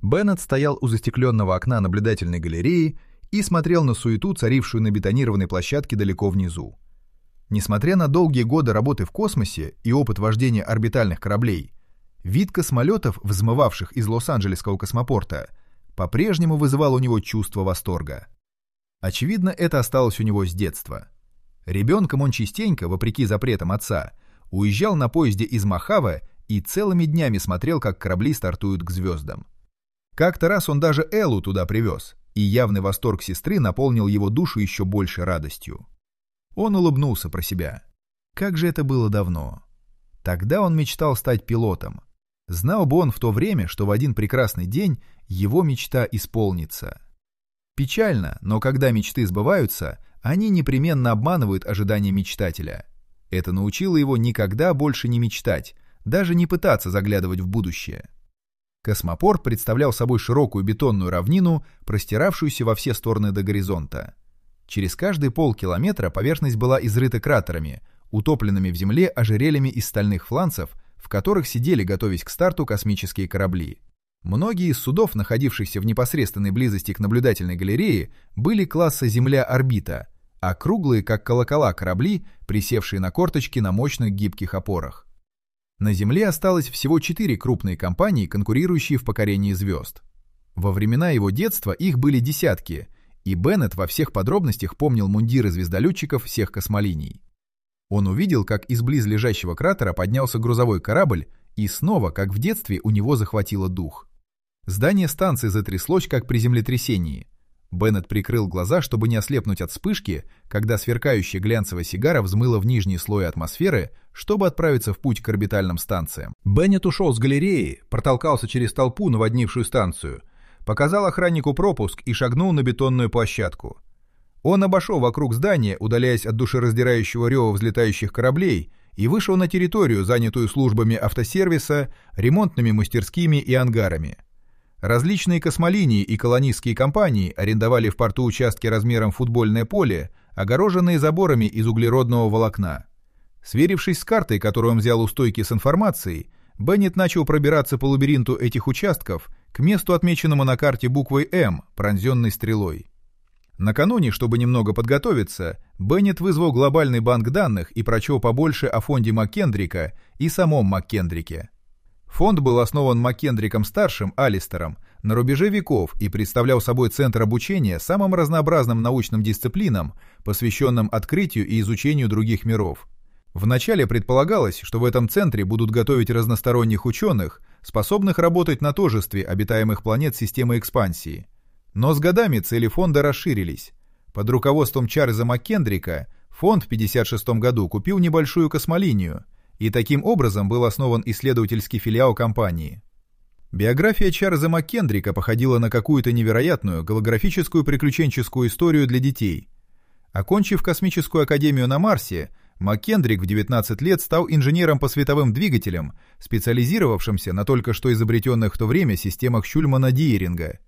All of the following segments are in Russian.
Беннет стоял у застекленного окна наблюдательной галереи и смотрел на суету, царившую на бетонированной площадке далеко внизу. Несмотря на долгие годы работы в космосе и опыт вождения орбитальных кораблей, вид космолетов, взмывавших из Лос-Анджелесского космопорта, по-прежнему вызывал у него чувство восторга. Очевидно, это осталось у него с детства. Ребенком он частенько, вопреки запретам отца, уезжал на поезде из Мохаве и целыми днями смотрел, как корабли стартуют к звездам. Как-то раз он даже Эллу туда привез, и явный восторг сестры наполнил его душу еще большей радостью. Он улыбнулся про себя. Как же это было давно. Тогда он мечтал стать пилотом. Знал бы он в то время, что в один прекрасный день его мечта исполнится. Печально, но когда мечты сбываются, они непременно обманывают ожидания мечтателя. Это научило его никогда больше не мечтать, даже не пытаться заглядывать в будущее. Космопорт представлял собой широкую бетонную равнину, простиравшуюся во все стороны до горизонта. Через каждые полкилометра поверхность была изрыта кратерами, утопленными в земле ожерельями из стальных фланцев, в которых сидели, готовясь к старту, космические корабли. Многие из судов, находившихся в непосредственной близости к наблюдательной галерее, были класса «Земля-орбита», а круглые, как колокола, корабли, присевшие на корточки на мощных гибких опорах. На Земле осталось всего 4 крупные компании, конкурирующие в покорении звезд. Во времена его детства их были десятки, и Беннет во всех подробностях помнил мундиры звездолетчиков всех космолиний. Он увидел, как из близлежащего кратера поднялся грузовой корабль, и снова, как в детстве, у него захватило дух. Здание станции затряслось, как при землетрясении. Беннет прикрыл глаза, чтобы не ослепнуть от вспышки, когда сверкающая глянцевая сигара взмыла в нижний слой атмосферы, чтобы отправиться в путь к орбитальным станциям. Беннет ушел с галереи, протолкался через толпу, наводнившую станцию, показал охраннику пропуск и шагнул на бетонную площадку. Он обошел вокруг здания, удаляясь от душераздирающего рева взлетающих кораблей, и вышел на территорию, занятую службами автосервиса, ремонтными мастерскими и ангарами. Различные космолинии и колонистские компании арендовали в порту участки размером в футбольное поле, огороженные заборами из углеродного волокна. Сверившись с картой, которую он взял у стойки с информацией, Беннет начал пробираться по лабиринту этих участков к месту, отмеченному на карте буквой «М», пронзенной стрелой. Накануне, чтобы немного подготовиться, Беннет вызвал глобальный банк данных и прочел побольше о фонде Маккендрика и самом Маккендрике. Фонд был основан Маккендриком-старшим Алистером на рубеже веков и представлял собой центр обучения самым разнообразным научным дисциплинам, посвященным открытию и изучению других миров. Вначале предполагалось, что в этом центре будут готовить разносторонних ученых, способных работать на тожестве обитаемых планет системы экспансии. Но с годами цели фонда расширились. Под руководством Чарльза Маккендрика фонд в 1956 году купил небольшую космолинию, и таким образом был основан исследовательский филиал компании. Биография Чарльза Маккендрика походила на какую-то невероятную голографическую приключенческую историю для детей. Окончив космическую академию на Марсе, Маккендрик в 19 лет стал инженером по световым двигателям, специализировавшимся на только что изобретенных в то время системах Шульмана-Диеринга.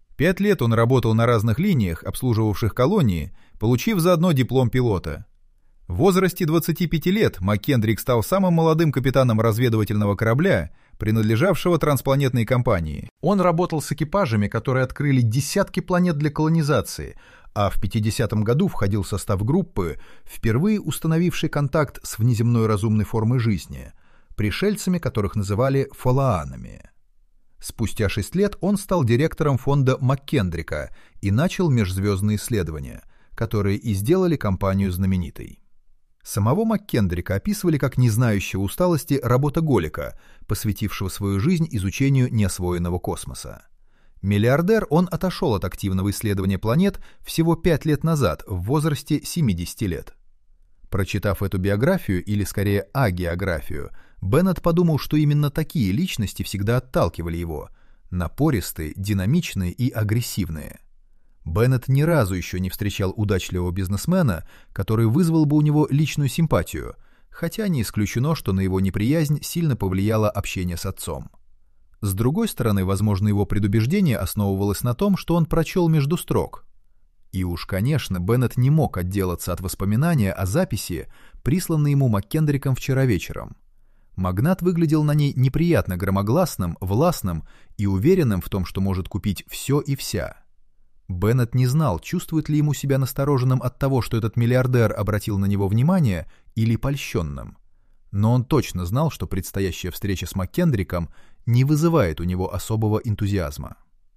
5 лет он работал на разных линиях, обслуживавших колонии, получив заодно диплом пилота. В возрасте 25 лет Маккендрик стал самым молодым капитаном разведывательного корабля, принадлежавшего транспланетной компании. Он работал с экипажами, которые открыли десятки планет для колонизации, а в 50-м году входил в состав группы, впервые установившей контакт с внеземной разумной формой жизни, пришельцами, которых называли фолаанами. Спустя 6 лет он стал директором фонда Маккендрика и начал межзвездные исследования, которые и сделали компанию знаменитой. Самого Маккендрика описывали как не знающего усталости работоголика, посвятившего свою жизнь изучению неосвоенного космоса. Миллиардер, он отошел от активного исследования планет всего 5 лет назад, в возрасте 70 лет. Прочитав эту биографию, или скорее агеографию, Беннет подумал, что именно такие личности всегда отталкивали его – напористые, динамичные и агрессивные. Беннет ни разу еще не встречал удачливого бизнесмена, который вызвал бы у него личную симпатию, хотя не исключено, что на его неприязнь сильно повлияло общение с отцом. С другой стороны, возможно, его предубеждение основывалось на том, что он прочел между строк. И уж, конечно, Беннет не мог отделаться от воспоминания о записи, присланной ему Маккендриком вчера вечером. Магнат выглядел на ней неприятно громогласным, властным и уверенным в том, что может купить все и вся. Беннет не знал, чувствует ли ему себя настороженным от того, что этот миллиардер обратил на него внимание, или польщенным. Но он точно знал, что предстоящая встреча с МакКендриком не вызывает у него особого энтузиазма.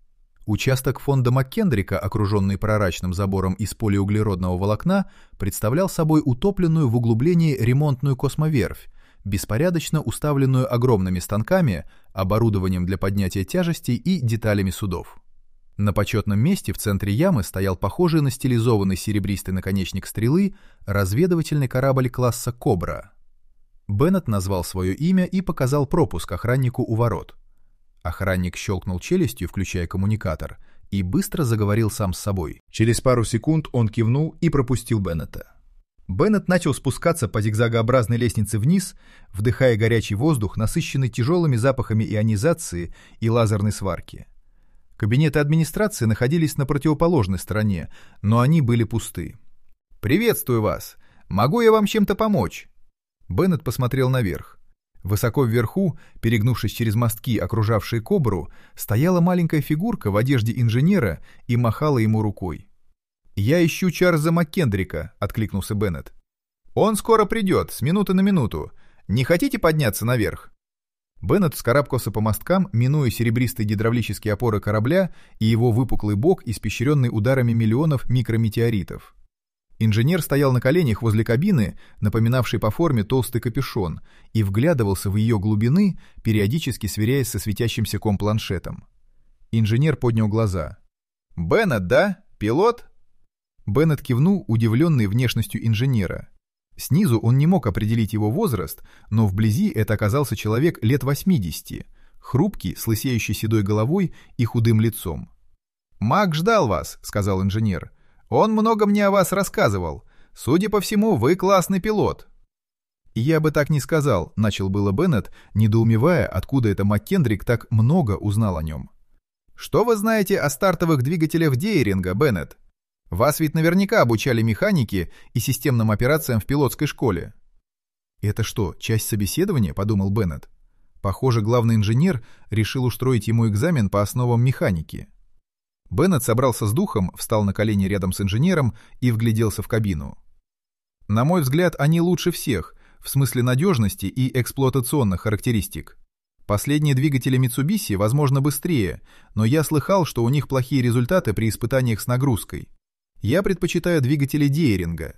Участок фонда МакКендрика, окруженный прозрачным забором из полиуглеродного волокна, представлял собой утопленную в углублении ремонтную космоверфь, беспорядочно уставленную огромными станками, оборудованием для поднятия тяжестей и деталями судов. На почетном месте в центре ямы стоял похожий на стилизованный серебристый наконечник стрелы разведывательный корабль класса «Кобра». Беннет назвал свое имя и показал пропуск охраннику у ворот. Охранник щелкнул челюстью, включая коммуникатор, и быстро заговорил сам с собой. Через пару секунд он кивнул и пропустил Беннета. Беннет начал спускаться по зигзагообразной лестнице вниз, вдыхая горячий воздух, насыщенный тяжелыми запахами ионизации и лазерной сварки. Кабинеты администрации находились на противоположной стороне, но они были пусты. «Приветствую вас! Могу я вам чем-то помочь?» Беннет посмотрел наверх. Высоко вверху, перегнувшись через мостки, окружавшие Кобру, стояла маленькая фигурка в одежде инженера и махала ему рукой. «Я ищу Чарльза МакКендрика», — откликнулся Беннет. «Он скоро придет, с минуты на минуту. Не хотите подняться наверх?» Беннет вскарабкался по мосткам, минуя серебристые гидравлические опоры корабля и его выпуклый бок, испещренный ударами миллионов микрометеоритов. Инженер стоял на коленях возле кабины, напоминавшей по форме толстый капюшон, и вглядывался в ее глубины, периодически сверяясь со светящимся компланшетом. Инженер поднял глаза. «Беннет, да? Пилот?» Беннет кивнул, удивленный внешностью инженера. Снизу он не мог определить его возраст, но вблизи это оказался человек лет 80, хрупкий, с лысеющей седой головой и худым лицом. «Мак ждал вас», — сказал инженер. «Он много мне о вас рассказывал. Судя по всему, вы классный пилот». «Я бы так не сказал», — начал было Беннет, недоумевая, откуда это МакКендрик так много узнал о нем. «Что вы знаете о стартовых двигателях Дейринга, Беннет? Вас ведь наверняка обучали механике и системным операциям в пилотской школе». «Это что, часть собеседования?» — подумал Беннет. Похоже, главный инженер решил устроить ему экзамен по основам механики. Беннет собрался с духом, встал на колени рядом с инженером и вгляделся в кабину. «На мой взгляд, они лучше всех, в смысле надежности и эксплуатационных характеристик. Последние двигатели Mitsubishi, возможно, быстрее, но я слыхал, что у них плохие результаты при испытаниях с нагрузкой. Я предпочитаю двигатели Дейринга».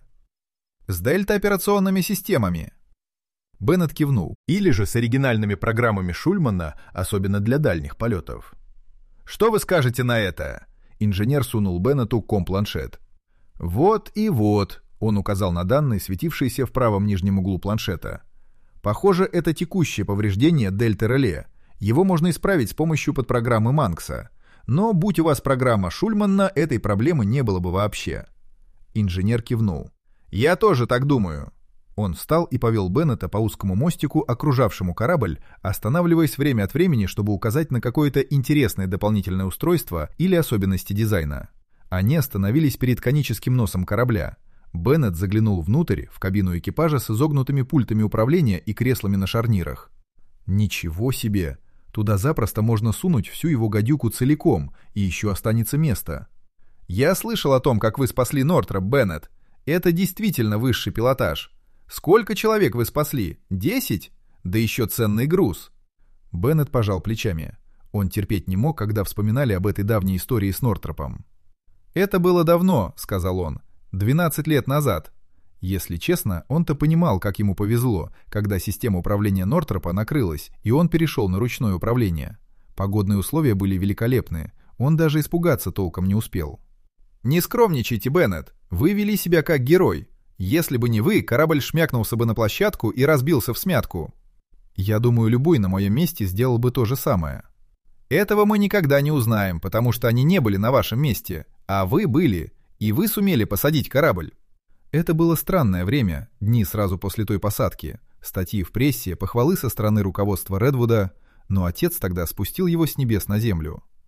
«С дельта-операционными системами». Беннет кивнул. «Или же с оригинальными программами Шульмана, особенно для дальних полетов». «Что вы скажете на это?» Инженер сунул Беннету компланшет. «Вот и вот», — он указал на данные, светившиеся в правом нижнем углу планшета. «Похоже, это текущее повреждение дельта-реле. Его можно исправить с помощью подпрограммы Манкса. Но, будь у вас программа Шульмана, этой проблемы не было бы вообще». Инженер кивнул. «Я тоже так думаю». Он встал и повел Беннета по узкому мостику, окружавшему корабль, останавливаясь время от времени, чтобы указать на какое-то интересное дополнительное устройство или особенности дизайна. Они остановились перед коническим носом корабля. Беннет заглянул внутрь, в кабину экипажа с изогнутыми пультами управления и креслами на шарнирах. Ничего себе! Туда запросто можно сунуть всю его гадюку целиком, и еще останется место. «Я слышал о том, как вы спасли Нортроп, Беннет. Это действительно высший пилотаж. Сколько человек вы спасли? 10? Да еще ценный груз». Беннет пожал плечами. Он терпеть не мог, когда вспоминали об этой давней истории с Нортропом. «Это было давно», — сказал он, — 12 лет назад. Если честно, он-то понимал, как ему повезло, когда система управления Нортропа накрылась, и он перешел на ручное управление. Погодные условия были великолепны, он даже испугаться толком не успел. «Не скромничайте, Беннет, вы вели себя как герой. Если бы не вы, корабль шмякнулся бы на площадку и разбился всмятку. Я думаю, любой на моем месте сделал бы то же самое. Этого мы никогда не узнаем, потому что они не были на вашем месте, а вы были, и вы сумели посадить корабль». Это было странное время, дни сразу после той посадки, статьи в прессе, похвалы со стороны руководства Редвуда, но отец тогда спустил его с небес на землю.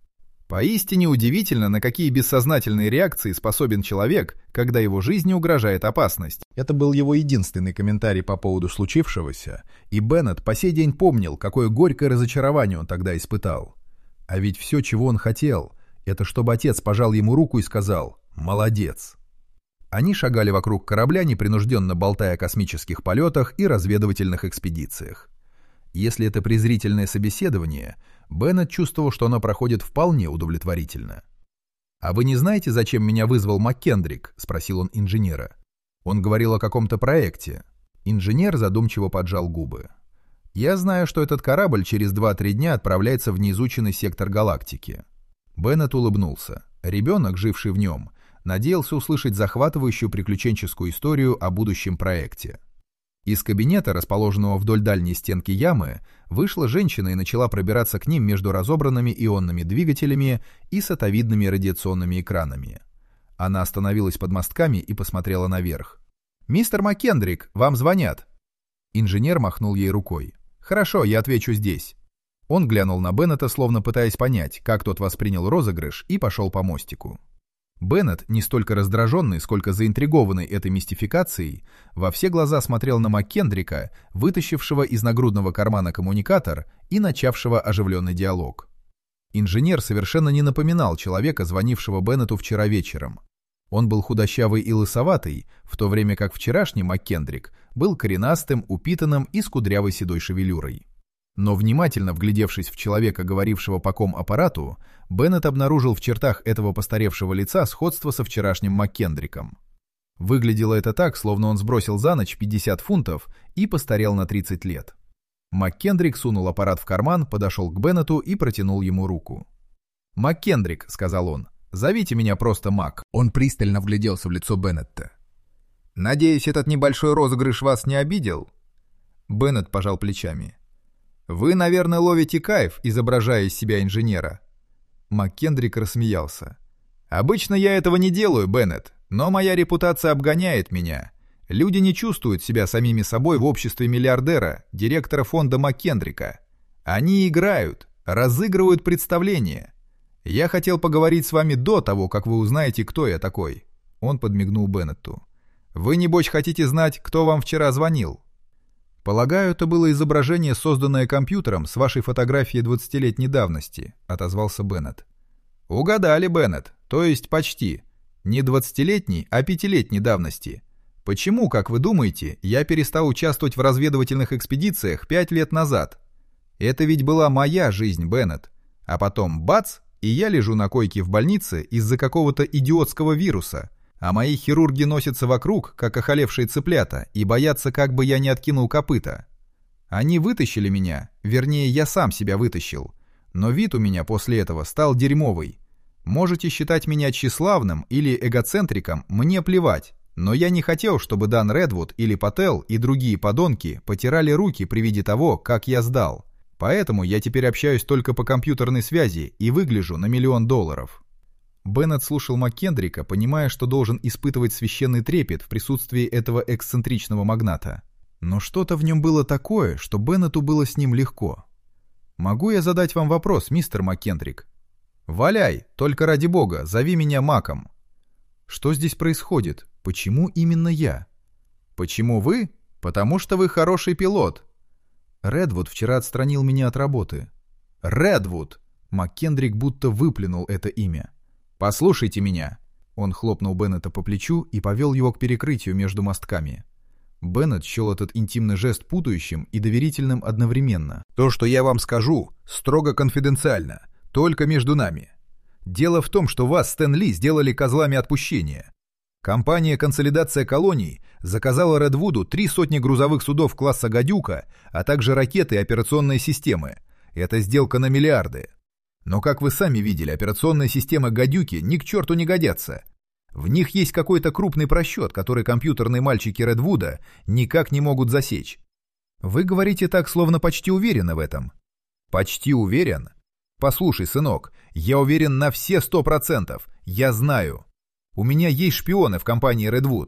Поистине удивительно, на какие бессознательные реакции способен человек, когда его жизни угрожает опасность. Это был его единственный комментарий по поводу случившегося, и Беннет по сей день помнил, какое горькое разочарование он тогда испытал. А ведь все, чего он хотел, это чтобы отец пожал ему руку и сказал «молодец». Они шагали вокруг корабля, непринужденно болтая о космических полетах и разведывательных экспедициях. Если это презрительное собеседование, Беннет чувствовал, что оно проходит вполне удовлетворительно. «А вы не знаете, зачем меня вызвал МакКендрик?» — спросил он инженера. Он говорил о каком-то проекте. Инженер задумчиво поджал губы. «Я знаю, что этот корабль через 2-3 дня отправляется в неизученный сектор галактики». Беннет улыбнулся. Ребенок, живший в нем, надеялся услышать захватывающую приключенческую историю о будущем проекте. Из кабинета, расположенного вдоль дальней стенки ямы, вышла женщина и начала пробираться к ним между разобранными ионными двигателями и сатовидными радиационными экранами. Она остановилась под мостками и посмотрела наверх. «Мистер МакКендрик, вам звонят!» Инженер махнул ей рукой. «Хорошо, я отвечу здесь». Он глянул на Беннета, словно пытаясь понять, как тот воспринял розыгрыш, и пошел по мостику. Беннет, не столько раздраженный, сколько заинтригованный этой мистификацией, во все глаза смотрел на МакКендрика, вытащившего из нагрудного кармана коммуникатор и начавшего оживленный диалог. Инженер совершенно не напоминал человека, звонившего Беннету вчера вечером. Он был худощавый и лысоватый, в то время как вчерашний МакКендрик был коренастым, упитанным и с кудрявой седой шевелюрой. Но внимательно вглядевшись в человека, говорившего по ком-аппарату, Беннет обнаружил в чертах этого постаревшего лица сходство со вчерашним МакКендриком. Выглядело это так, словно он сбросил за ночь 50 фунтов и постарел на 30 лет. МакКендрик сунул аппарат в карман, подошел к Беннету и протянул ему руку. «МакКендрик», — сказал он, — «зовите меня просто Мак». Он пристально вгляделся в лицо Беннета. «Надеюсь, этот небольшой розыгрыш вас не обидел?» Беннет пожал плечами. «Вы, наверное, ловите кайф, изображая из себя инженера». МакКендрик рассмеялся. «Обычно я этого не делаю, Беннет, но моя репутация обгоняет меня. Люди не чувствуют себя самими собой в обществе миллиардера, директора фонда МакКендрика. Они играют, разыгрывают представление. Я хотел поговорить с вами до того, как вы узнаете, кто я такой». Он подмигнул Беннету. «Вы, небось, хотите знать, кто вам вчера звонил?» «Полагаю, это было изображение, созданное компьютером с вашей фотографией 20-летней давности», — отозвался Беннет. «Угадали, Беннет, то есть почти. Не 20-летней, а 5-летней давности. Почему, как вы думаете, я перестал участвовать в разведывательных экспедициях 5 лет назад? Это ведь была моя жизнь, Беннет. А потом бац, и я лежу на койке в больнице из-за какого-то идиотского вируса. А мои хирурги носятся вокруг, как охалевшие цыплята, и боятся, как бы я не откинул копыта. Они вытащили меня, вернее, я сам себя вытащил. Но вид у меня после этого стал дерьмовый. Можете считать меня тщеславным или эгоцентриком, мне плевать. Но я не хотел, чтобы Дан Редвуд или Паттел и другие подонки потирали руки при виде того, как я сдал. Поэтому я теперь общаюсь только по компьютерной связи и выгляжу на $1 миллион. Беннет слушал МакКендрика, понимая, что должен испытывать священный трепет в присутствии этого эксцентричного магната. Но что-то в нем было такое, что Беннету было с ним легко. «Могу я задать вам вопрос, мистер МакКендрик?» «Валяй, только ради бога, зови меня Маком». «Что здесь происходит? Почему именно я?» «Почему вы? Потому что вы хороший пилот». «Редвуд вчера отстранил меня от работы». «Редвуд!» МакКендрик будто выплюнул это имя. «Послушайте меня!» Он хлопнул Беннета по плечу и повел его к перекрытию между мостками. Беннет счел этот интимный жест путающим и доверительным одновременно. «То, что я вам скажу, строго конфиденциально, только между нами. Дело в том, что вас, Стэн Ли, сделали козлами отпущения. Компания «Консолидация колоний» заказала Редвуду 300 грузовых судов класса «Гадюка», а также ракеты и операционные системы. Это сделка на миллиарды. Но, как вы сами видели, операционные системы «Гадюки» ни к черту не годятся. В них есть какой-то крупный просчет, который компьютерные мальчики Редвуда никак не могут засечь. Вы говорите так, словно почти уверены в этом. Почти уверен? Послушай, сынок, я уверен на все 100%. Я знаю. У меня есть шпионы в компании Редвуд.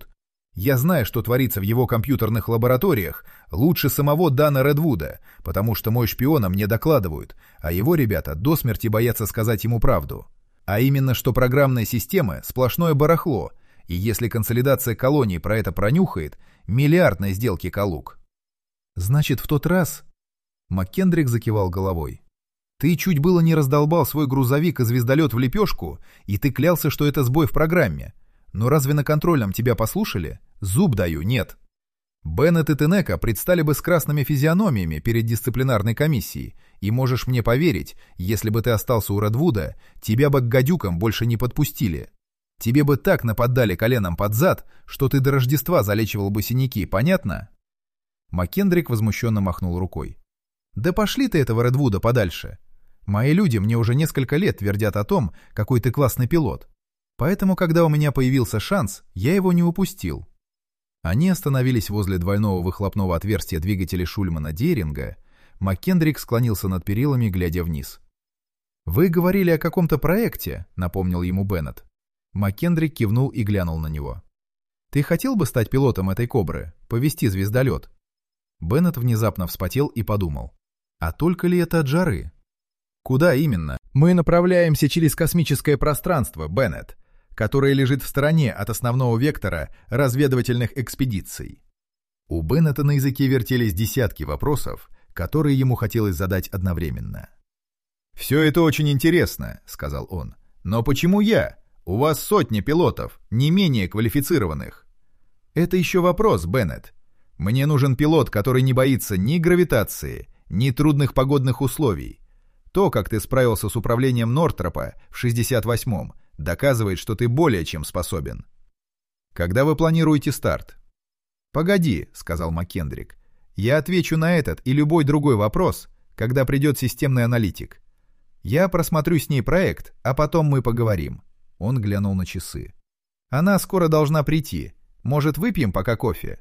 Я знаю, что творится в его компьютерных лабораториях, лучше самого Дана Редвуда, потому что мой шпиона мне докладывают, а его ребята до смерти боятся сказать ему правду. А именно, что программная система — сплошное барахло, и если консолидация колоний про это пронюхает, миллиардной сделки Калуг. Значит, в тот раз... МакКендрик закивал головой. Ты чуть было не раздолбал свой грузовик и звездолет в лепешку, и ты клялся, что это сбой в программе. Но разве на контрольном тебя послушали? Зуб даю, нет. Беннет и Тенека предстали бы с красными физиономиями перед дисциплинарной комиссией, и можешь мне поверить, если бы ты остался у Редвуда, тебя бы к гадюкам больше не подпустили. Тебе бы так нападали коленом под зад, что ты до Рождества залечивал бы синяки, понятно? МакКендрик возмущенно махнул рукой. Да пошли ты этого Редвуда подальше. Мои люди мне уже несколько лет твердят о том, какой ты классный пилот. Поэтому, когда у меня появился шанс, я его не упустил. Они остановились возле двойного выхлопного отверстия двигателя Шульмана Деринга. МакКендрик склонился над перилами, глядя вниз. «Вы говорили о каком-то проекте», — напомнил ему Беннет. МакКендрик кивнул и глянул на него. «Ты хотел бы стать пилотом этой «Кобры», повести звездолет?» Беннет внезапно вспотел и подумал. «А только ли это от жары?» «Куда именно?» «Мы направляемся через космическое пространство, Беннет, которое лежит в стороне от основного вектора разведывательных экспедиций». У Беннета на языке вертелись десятки вопросов, которые ему хотелось задать одновременно. «Все это очень интересно», — сказал он. «Но почему я? У вас сотни пилотов, не менее квалифицированных». «Это еще вопрос, Беннет. Мне нужен пилот, который не боится ни гравитации, ни трудных погодных условий. То, как ты справился с управлением Нортропа в 68-м, доказывает, что ты более чем способен. Когда вы планируете старт?» «Погоди», — сказал МакКендрик. «Я отвечу на этот и любой другой вопрос, когда придет системный аналитик. Я просмотрю с ней проект, а потом мы поговорим». Он глянул на часы. «Она скоро должна прийти. Может, выпьем пока кофе?»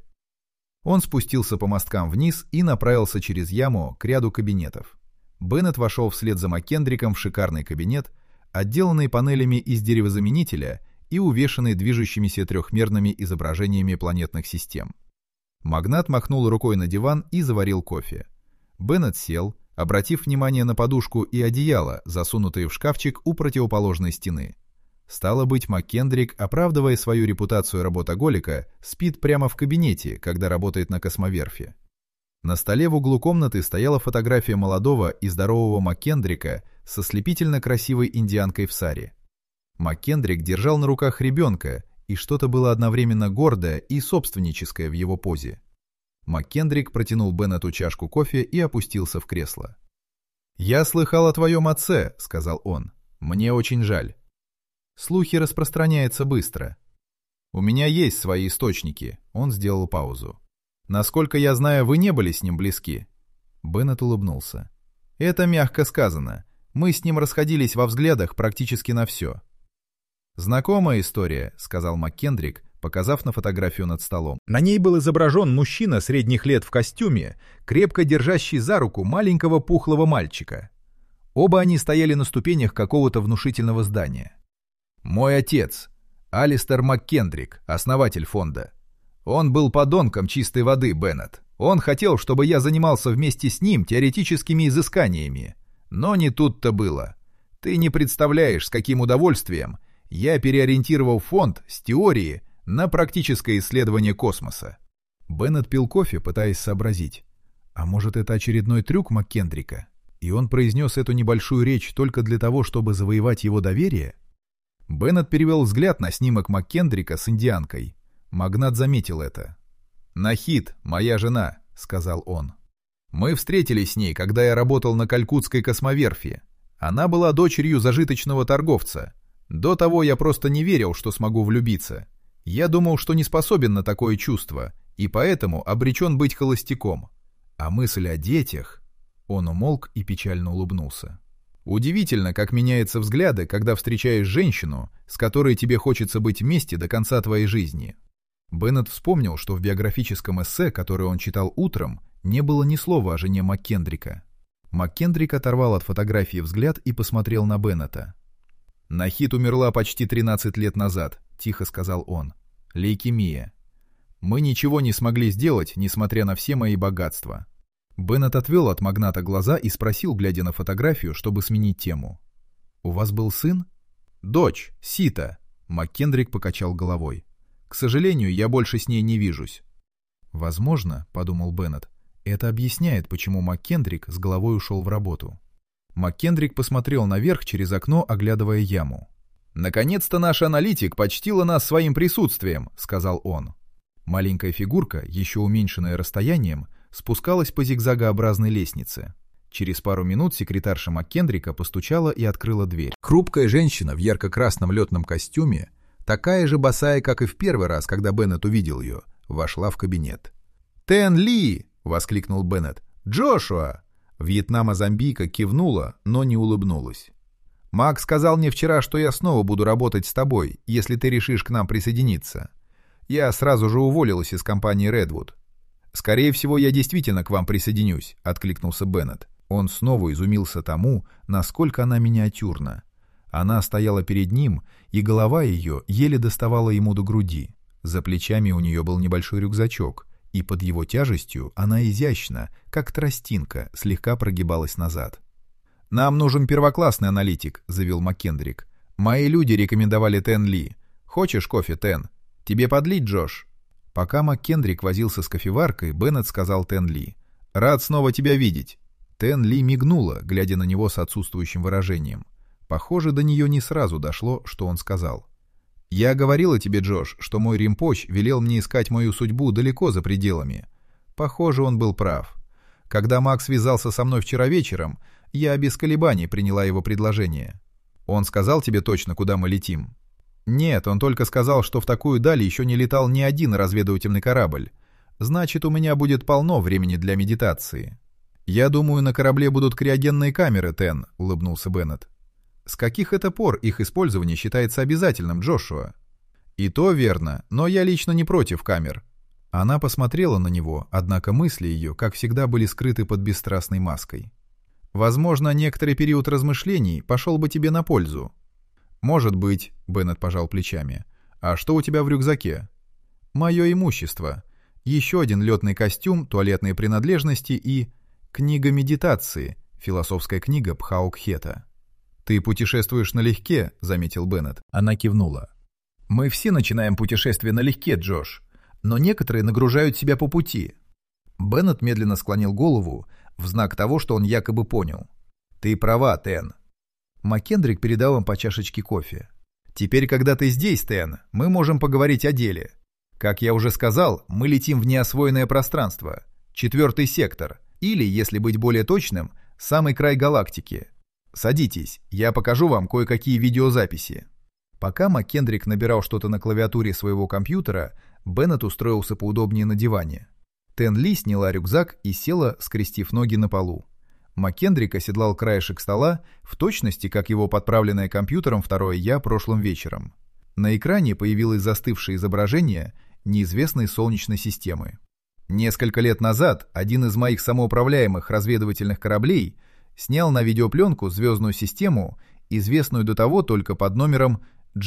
Он спустился по мосткам вниз и направился через яму к ряду кабинетов. Беннет вошел вслед за МакКендриком в шикарный кабинет, отделанный панелями из деревозаменителя и увешанный движущимися трехмерными изображениями планетных систем. Магнат махнул рукой на диван и заварил кофе. Беннет сел, обратив внимание на подушку и одеяло, засунутые в шкафчик у противоположной стены. Стало быть, МакКендрик, оправдывая свою репутацию работоголика, спит прямо в кабинете, когда работает на космоверфи. На столе в углу комнаты стояла фотография молодого и здорового МакКендрика со слепительно красивой индианкой в саре. МакКендрик держал на руках ребенка, и что-то было одновременно гордое и собственническое в его позе. МакКендрик протянул Беннету чашку кофе и опустился в кресло. «Я слыхал о твоем отце», — сказал он. «Мне очень жаль. Слухи распространяются быстро. У меня есть свои источники», — он сделал паузу. «Насколько я знаю, вы не были с ним близки». Беннет улыбнулся. «Это мягко сказано. Мы с ним расходились во взглядах практически на все». «Знакомая история», — сказал МакКендрик, показав на фотографию над столом. На ней был изображен мужчина средних лет в костюме, крепко держащий за руку маленького пухлого мальчика. Оба они стояли на ступенях какого-то внушительного здания. «Мой отец, Алистер МакКендрик, основатель фонда. Он был подонком чистой воды, Беннет. Он хотел, чтобы я занимался вместе с ним теоретическими изысканиями. Но не тут-то было. Ты не представляешь, с каким удовольствием я переориентировал фонд с теории на практическое исследование космоса». Беннет пил кофе, пытаясь сообразить. А может, это очередной трюк МакКендрика? И он произнес эту небольшую речь только для того, чтобы завоевать его доверие? Беннет перевел взгляд на снимок МакКендрика с индианкой. Магнат заметил это. «Нахид, моя жена», — сказал он. «Мы встретились с ней, когда я работал на Калькутской космоверфи. Она была дочерью зажиточного торговца. До того я просто не верил, что смогу влюбиться. Я думал, что не способен на такое чувство, и поэтому обречен быть холостяком. А мысль о детях...» Он умолк и печально улыбнулся. «Удивительно, как меняются взгляды, когда встречаешь женщину, с которой тебе хочется быть вместе до конца твоей жизни». Беннет вспомнил, что в биографическом эссе, которое он читал утром, не было ни слова о жене МакКендрика. МакКендрик оторвал от фотографии взгляд и посмотрел на Беннета. «Нахид умерла почти 13 лет назад», — тихо сказал он. «Лейкемия. Мы ничего не смогли сделать, несмотря на все мои богатства». Беннет отвел от магната глаза и спросил, глядя на фотографию, чтобы сменить тему. «У вас был сын?» «Дочь, Сита», — МакКендрик покачал головой. «К сожалению, я больше с ней не вижусь». «Возможно, — подумал Беннет, — это объясняет, почему МакКендрик с головой ушел в работу». МакКендрик посмотрел наверх через окно, оглядывая яму. «Наконец-то наш аналитик почтила нас своим присутствием», — сказал он. Маленькая фигурка, еще уменьшенная расстоянием, спускалась по зигзагообразной лестнице. Через пару минут секретарша МакКендрика постучала и открыла дверь. Хрупкая женщина в ярко-красном летном костюме, такая же босая, как и в первый раз, когда Беннет увидел ее, вошла в кабинет. «Тен Ли!» — воскликнул Беннет. «Джошуа!» Вьетнама-зомбийка кивнула, но не улыбнулась. «Мак сказал мне вчера, что я снова буду работать с тобой, если ты решишь к нам присоединиться. Я сразу же уволилась из компании Redwood». «Скорее всего, я действительно к вам присоединюсь», — откликнулся Беннет. Он снова изумился тому, насколько она миниатюрна. Она стояла перед ним, и голова ее еле доставала ему до груди. За плечами у нее был небольшой рюкзачок, и под его тяжестью она изящно, как тростинка, слегка прогибалась назад. «Нам нужен первоклассный аналитик», — заявил МакКендрик. «Мои люди рекомендовали Тен Ли. Хочешь кофе, Тен? Тебе подлить, Джош?» Пока МакКендрик возился с кофеваркой, Беннет сказал Тен Ли: «Рад снова тебя видеть». Тен Ли мигнула, глядя на него с отсутствующим выражением. Похоже, до нее не сразу дошло, что он сказал. «Я говорила тебе, Джош, что мой Римпоч велел мне искать мою судьбу далеко за пределами». Похоже, он был прав. Когда Мак связался со мной вчера вечером, я без колебаний приняла его предложение. «Он сказал тебе точно, куда мы летим?» «Нет, он только сказал, что в такую даль еще не летал ни один разведывательный корабль. Значит, у меня будет полно времени для медитации». «Я думаю, на корабле будут криогенные камеры, Тен», — улыбнулся Беннет. «С каких это пор их использование считается обязательным, Джошуа?» «И то верно, но я лично не против камер». Она посмотрела на него, однако мысли ее, как всегда, были скрыты под бесстрастной маской. «Возможно, некоторый период размышлений пошел бы тебе на пользу». «Может быть», — Беннет пожал плечами. «А что у тебя в рюкзаке?» «Мое имущество. Еще один летный костюм, туалетные принадлежности и... книга медитации, философская книга Пхаокхета». «Ты путешествуешь налегке», — заметил Беннет. Она кивнула. «Мы все начинаем путешествие налегке, Джош, но некоторые нагружают себя по пути». Беннет медленно склонил голову в знак того, что он якобы понял. «Ты права, Тен». МакКендрик передал им по чашечке кофе. «Теперь, когда ты здесь, Тен, мы можем поговорить о деле. Как я уже сказал, мы летим в неосвоенное пространство, 4-й сектор, или, если быть более точным, самый край галактики. Садитесь, я покажу вам кое-какие видеозаписи». Пока МакКендрик набирал что-то на клавиатуре своего компьютера, Беннет устроился поудобнее на диване. Тен Ли сняла рюкзак и села, скрестив ноги на полу. МакКендрик оседлал краешек стола, в точности, как его подправленное компьютером второе «я» прошлым вечером. На экране появилось застывшее изображение неизвестной Солнечной системы. Несколько лет назад один из моих самоуправляемых разведывательных кораблей снял на видеопленку звездную систему, известную до того только под номером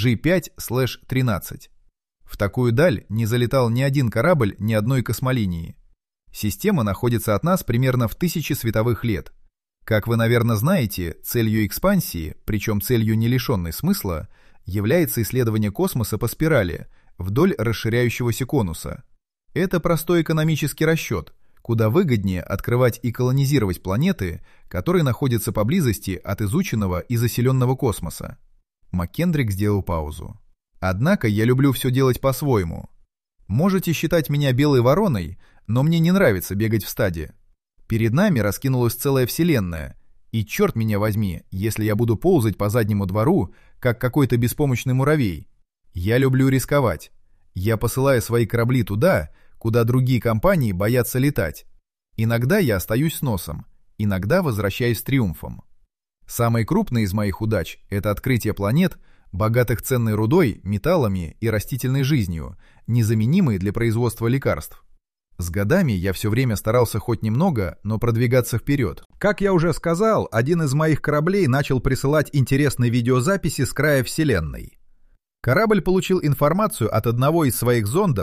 G5/13. В такую даль не залетал ни один корабль ни одной космолинии. Система находится от нас примерно в 1000 световых лет. Как вы, наверное, знаете, целью экспансии, причем целью не лишенной смысла, является исследование космоса по спирали, вдоль расширяющегося конуса. Это простой экономический расчет, куда выгоднее открывать и колонизировать планеты, которые находятся поблизости от изученного и заселенного космоса. МакКендрик сделал паузу. «Однако я люблю все делать по-своему. Можете считать меня белой вороной, но мне не нравится бегать в стаде. Перед нами раскинулась целая вселенная, и черт меня возьми, если я буду ползать по заднему двору, как какой-то беспомощный муравей. Я люблю рисковать. Я посылаю свои корабли туда, куда другие компании боятся летать. Иногда я остаюсь с носом, иногда возвращаюсь с триумфом. Самые крупные из моих удач – это открытие планет, богатых ценной рудой, металлами и растительной жизнью, незаменимые для производства лекарств. С годами я все время старался хоть немного, но продвигаться вперед. Как я уже сказал, один из моих кораблей начал присылать интересные видеозаписи с края Вселенной. Корабль получил информацию от одного из своих зондов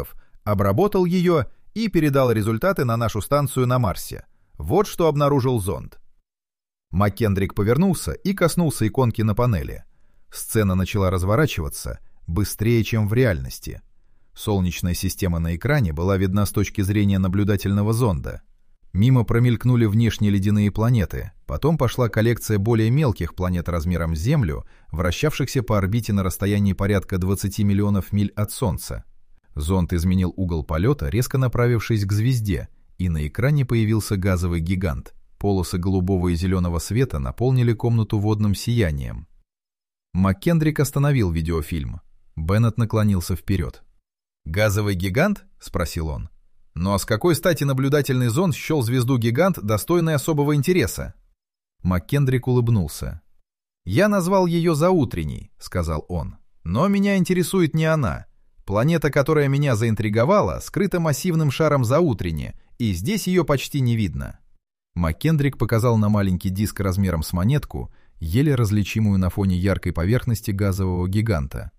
обработал ее и передал результаты на нашу станцию на Марсе. Вот что обнаружил зонд. МакКендрик повернулся и коснулся иконки на панели. Сцена начала разворачиваться быстрее, чем в реальности. Солнечная система на экране была видна с точки зрения наблюдательного зонда. Мимо промелькнули внешние ледяные планеты, потом пошла коллекция более мелких планет размером с Землю, вращавшихся по орбите на расстоянии порядка 20 миллионов миль от Солнца. Зонд изменил угол полета, резко направившись к звезде, и на экране появился газовый гигант. Полосы голубого и зеленого света наполнили комнату водным сиянием. МакКендрик остановил видеофильм. Беннет наклонился вперед. «Газовый гигант?» — спросил он. «Ну а с какой стати наблюдательный зонд счел звезду-гигант достойной особого интереса?» МакКендрик улыбнулся. «Я назвал ее заутренней», — сказал он. «Но меня интересует не она. Планета, которая меня заинтриговала, скрыта массивным шаром заутренне, и здесь ее почти не видно». МакКендрик показал на маленький диск размером с монетку, еле различимую на фоне яркой поверхности газового гиганта.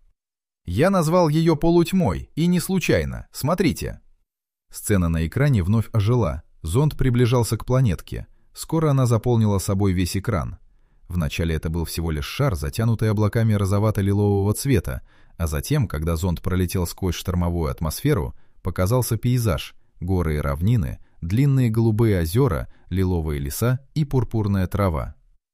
«Я назвал ее полутьмой, и не случайно. Смотрите». Сцена на экране вновь ожила. Зонд приближался к планетке. Скоро она заполнила собой весь экран. Вначале это был всего лишь шар, затянутый облаками розовато-лилового цвета, а затем, когда зонд пролетел сквозь штормовую атмосферу, показался пейзаж: горы и равнины, длинные голубые озера, лиловые леса и пурпурная трава.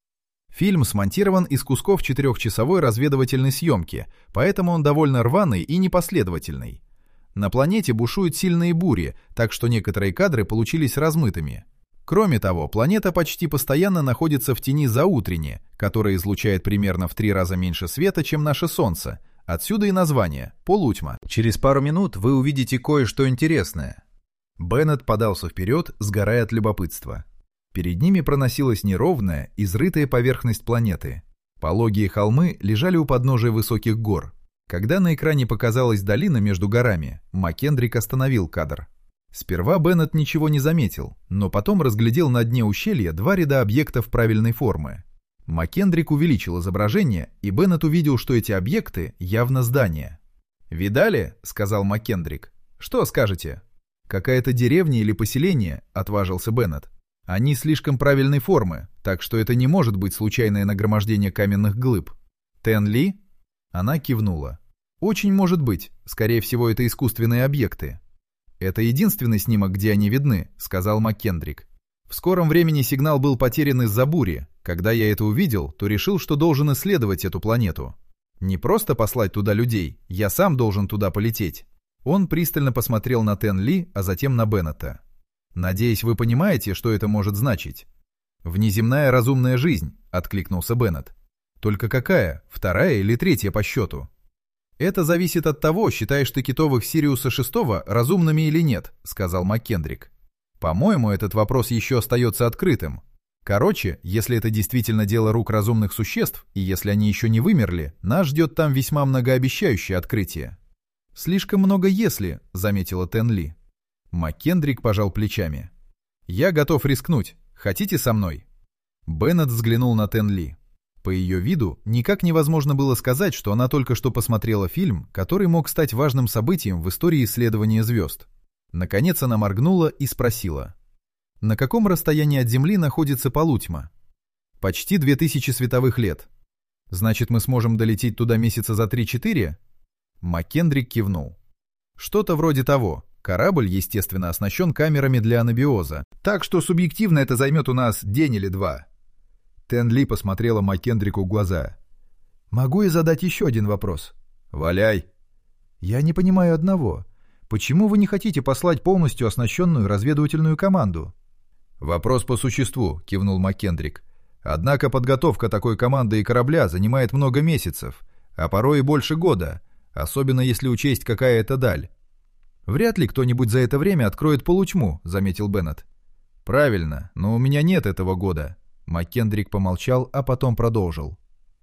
Фильм смонтирован из кусков 4-часовой разведывательной съемки, поэтому он довольно рваный и непоследовательный. На планете бушуют сильные бури, так что некоторые кадры получились размытыми. Кроме того, планета почти постоянно находится в тени заутренне, которая излучает примерно в 3 раза меньше света, чем наше Солнце. Отсюда и название – полутьма. Через пару минут вы увидите кое-что интересное. Беннет подался вперед, сгорая от любопытства. Перед ними проносилась неровная, изрытая поверхность планеты. Пологие холмы лежали у подножия высоких гор. Когда на экране показалась долина между горами, МакКендрик остановил кадр. Сперва Беннет ничего не заметил, но потом разглядел на дне ущелья 2 ряда объектов правильной формы. МакКендрик увеличил изображение, и Беннет увидел, что эти объекты явно здания. «Видали?» — сказал МакКендрик. «Что скажете?» «Какая-то деревня или поселение?» — отважился Беннет. «Они слишком правильной формы, так что это не может быть случайное нагромождение каменных глыб». «Тен-Ли?» Она кивнула. «Очень может быть. Скорее всего, это искусственные объекты». «Это единственный снимок, где они видны», — сказал МакКендрик. «В скором времени сигнал был потерян из-за бури. Когда я это увидел, то решил, что должен исследовать эту планету. Не просто послать туда людей, я сам должен туда полететь». Он пристально посмотрел на Тен-Ли, а затем на Беннета. «Надеюсь, вы понимаете, что это может значить?» «Внеземная разумная жизнь», — откликнулся Беннет. «Только какая? 2-я или 3-я по счету?» «Это зависит от того, считаешь ты китовых Сириуса-6 разумными или нет», — сказал МакКендрик. «По-моему, этот вопрос еще остается открытым. Короче, если это действительно дело рук разумных существ, и если они еще не вымерли, нас ждет там весьма многообещающее открытие». «Слишком много «если», — заметила Тен-Ли. МакКендрик пожал плечами. «Я готов рискнуть. Хотите со мной?» Беннет взглянул на Тен-Ли. По ее виду никак невозможно было сказать, что она только что посмотрела фильм, который мог стать важным событием в истории исследования звезд. Наконец она моргнула и спросила. «На каком расстоянии от Земли находится полутьма?» «Почти 2000 световых лет». «Значит, мы сможем долететь туда месяца за 3-4?» МакКендрик кивнул. «Что-то вроде того. Корабль, естественно, оснащен камерами для анабиоза, так что субъективно это займет у нас день или 2. Тен-Ли посмотрела МакКендрику в глаза. «Могу я задать еще один вопрос?» «Валяй». «Я не понимаю одного. Почему вы не хотите послать полностью оснащенную разведывательную команду?» «Вопрос по существу», — кивнул МакКендрик. «Однако подготовка такой команды и корабля занимает много месяцев, а порой и больше года, особенно если учесть, какая это даль». «Вряд ли кто-нибудь за это время откроет полутьму», — заметил Беннет. «Правильно, но у меня нет этого года». МакКендрик помолчал, а потом продолжил.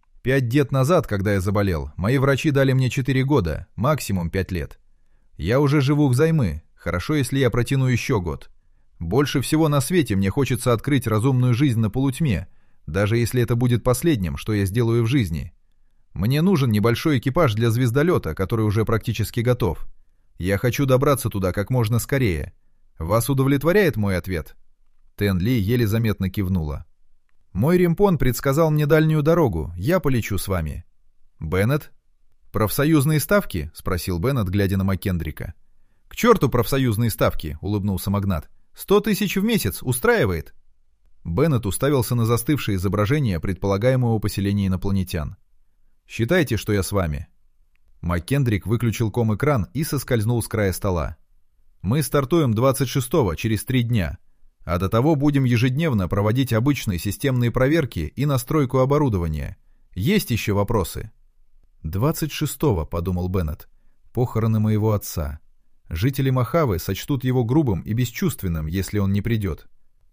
5 лет назад, когда я заболел, мои врачи дали мне 4 года, максимум 5 лет. Я уже живу взаймы, хорошо, если я протяну еще год. Больше всего на свете мне хочется открыть разумную жизнь на полутьме, даже если это будет последним, что я сделаю в жизни. Мне нужен небольшой экипаж для звездолета, который уже практически готов. Я хочу добраться туда как можно скорее. Вас удовлетворяет мой ответ?» Тен Ли еле заметно кивнула. «Мой римпон предсказал мне дальнюю дорогу. Я полечу с вами». «Беннет?» «Профсоюзные ставки?» — спросил Беннет, глядя на Маккендрика. «К черту профсоюзные ставки!» — улыбнулся магнат. 100 тысяч в месяц устраивает?» Беннет уставился на застывшее изображение предполагаемого поселения инопланетян. «Считайте, что я с вами». Маккендрик выключил ком-экран и соскользнул с края стола. «Мы стартуем 26-го, через 3 дня. А до того будем ежедневно проводить обычные системные проверки и настройку оборудования. Есть еще вопросы?» «26-го», — подумал Беннет. «Похороны моего отца. Жители Мохаве сочтут его грубым и бесчувственным, если он не придет.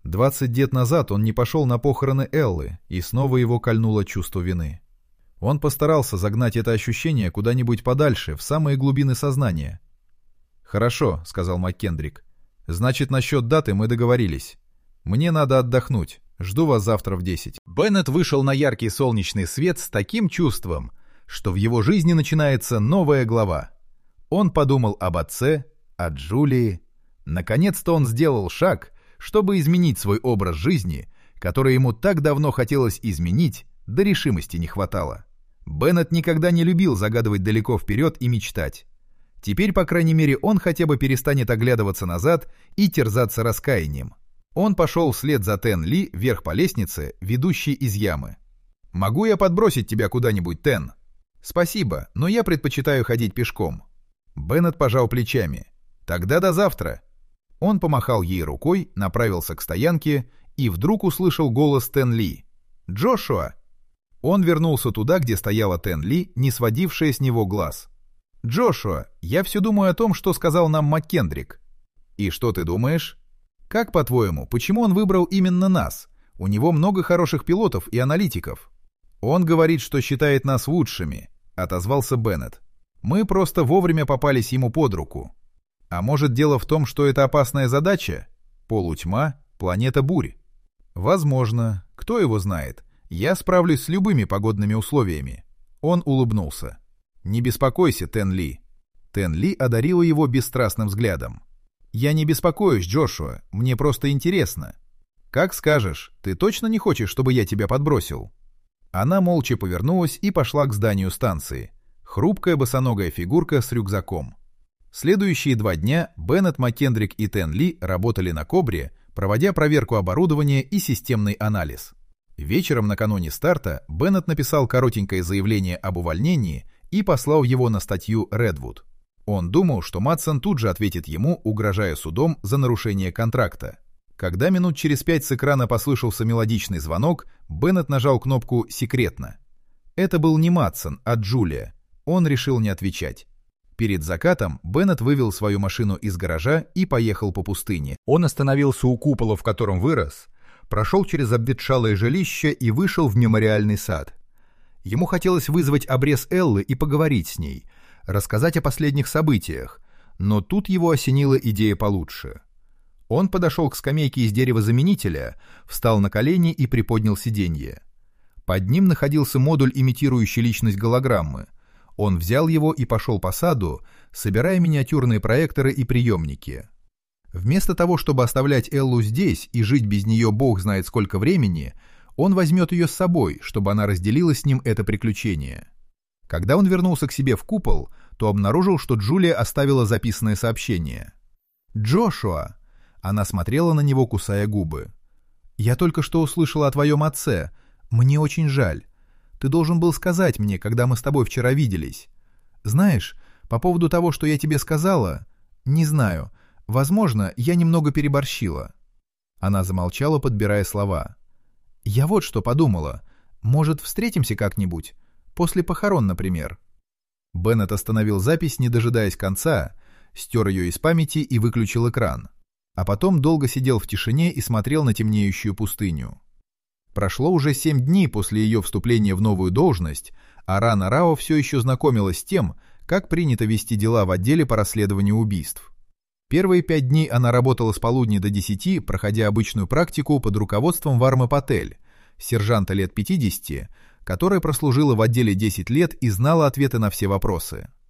20 лет назад он не пошел на похороны Эллы, и снова его кольнуло чувство вины. Он постарался загнать это ощущение куда-нибудь подальше, в самые глубины сознания. «Хорошо», — сказал Маккендрик. «Значит, насчет даты мы договорились. Мне надо отдохнуть. Жду вас завтра в 10». Беннет вышел на яркий солнечный свет с таким чувством, что в его жизни начинается новая глава. Он подумал об отце, о Джулии. Наконец-то он сделал шаг, чтобы изменить свой образ жизни, который ему так давно хотелось изменить, да решимости не хватало. Беннет никогда не любил загадывать далеко вперед и мечтать. Теперь, по крайней мере, он хотя бы перестанет оглядываться назад и терзаться раскаянием. Он пошел вслед за Тен Ли вверх по лестнице, ведущей из ямы. «Могу я подбросить тебя куда-нибудь, Тен?» «Спасибо, но я предпочитаю ходить пешком». Беннет пожал плечами. «Тогда до завтра». Он помахал ей рукой, направился к стоянке и вдруг услышал голос Тен Ли. «Джошуа!» Он вернулся туда, где стояла Тен Ли, не сводившая с него глаз. «Джошуа, я все думаю о том, что сказал нам Маккендрик». «И что ты думаешь?» «Как, по-твоему, почему он выбрал именно нас? У него много хороших пилотов и аналитиков». «Он говорит, что считает нас лучшими», — отозвался Беннет. «Мы просто вовремя попались ему под руку. А может, дело в том, что это опасная задача? Полутьма, планета бурь. Возможно, кто его знает. Я справлюсь с любыми погодными условиями». Он улыбнулся. «Не беспокойся, Тен Ли». Тен Ли одарила его бесстрастным взглядом. «Я не беспокоюсь, Джошуа, мне просто интересно». «Как скажешь, ты точно не хочешь, чтобы я тебя подбросил?» Она молча повернулась и пошла к зданию станции. Хрупкая босоногая фигурка с рюкзаком. Следующие 2 дня Беннет, Маккендрик и Тен Ли работали на Кобре, проводя проверку оборудования и системный анализ. Вечером накануне старта Беннет написал коротенькое заявление об увольнении и послал его на статью Redwood. Он думал, что Матсон тут же ответит ему, угрожая судом за нарушение контракта. Когда минут через 5 с экрана послышался мелодичный звонок, Беннет нажал кнопку «Секретно». Это был не Матсон, а Джулия. Он решил не отвечать. Перед закатом Беннет вывел свою машину из гаража и поехал по пустыне. Он остановился у купола, в котором вырос, прошел через обветшалое жилище и вышел в мемориальный сад. Ему хотелось вызвать обрез Эллы и поговорить с ней, рассказать о последних событиях, но тут его осенила идея получше. Он подошел к скамейке из дерева-заменителя, встал на колени и приподнял сиденье. Под ним находился модуль, имитирующий личность голограммы. Он взял его и пошел по саду, собирая миниатюрные проекторы и приемники. Вместо того, чтобы оставлять Эллу здесь и жить без нее бог знает сколько времени, он возьмет ее с собой, чтобы она разделила с ним это приключение. Когда он вернулся к себе в купол, то обнаружил, что Джулия оставила записанное сообщение. «Джошуа!» Она смотрела на него, кусая губы. «Я только что услышала о твоем отце. Мне очень жаль. Ты должен был сказать мне, когда мы с тобой вчера виделись. Знаешь, по поводу того, что я тебе сказала, не знаю, возможно, я немного переборщила». Она замолчала, подбирая слова. «Я вот что подумала. Может, встретимся как-нибудь? После похорон, например». Беннет остановил запись, не дожидаясь конца, стер ее из памяти и выключил экран. А потом долго сидел в тишине и смотрел на темнеющую пустыню. Прошло уже 7 дней после ее вступления в новую должность, а Рана Рао все еще знакомилась с тем, как принято вести дела в отделе по расследованию убийств. Первые 5 дней она работала с полудня до 10, проходя обычную практику под руководством Вармы Патель, сержанта лет 50, которая прослужила в отделе 10 лет и знала ответы на все вопросы.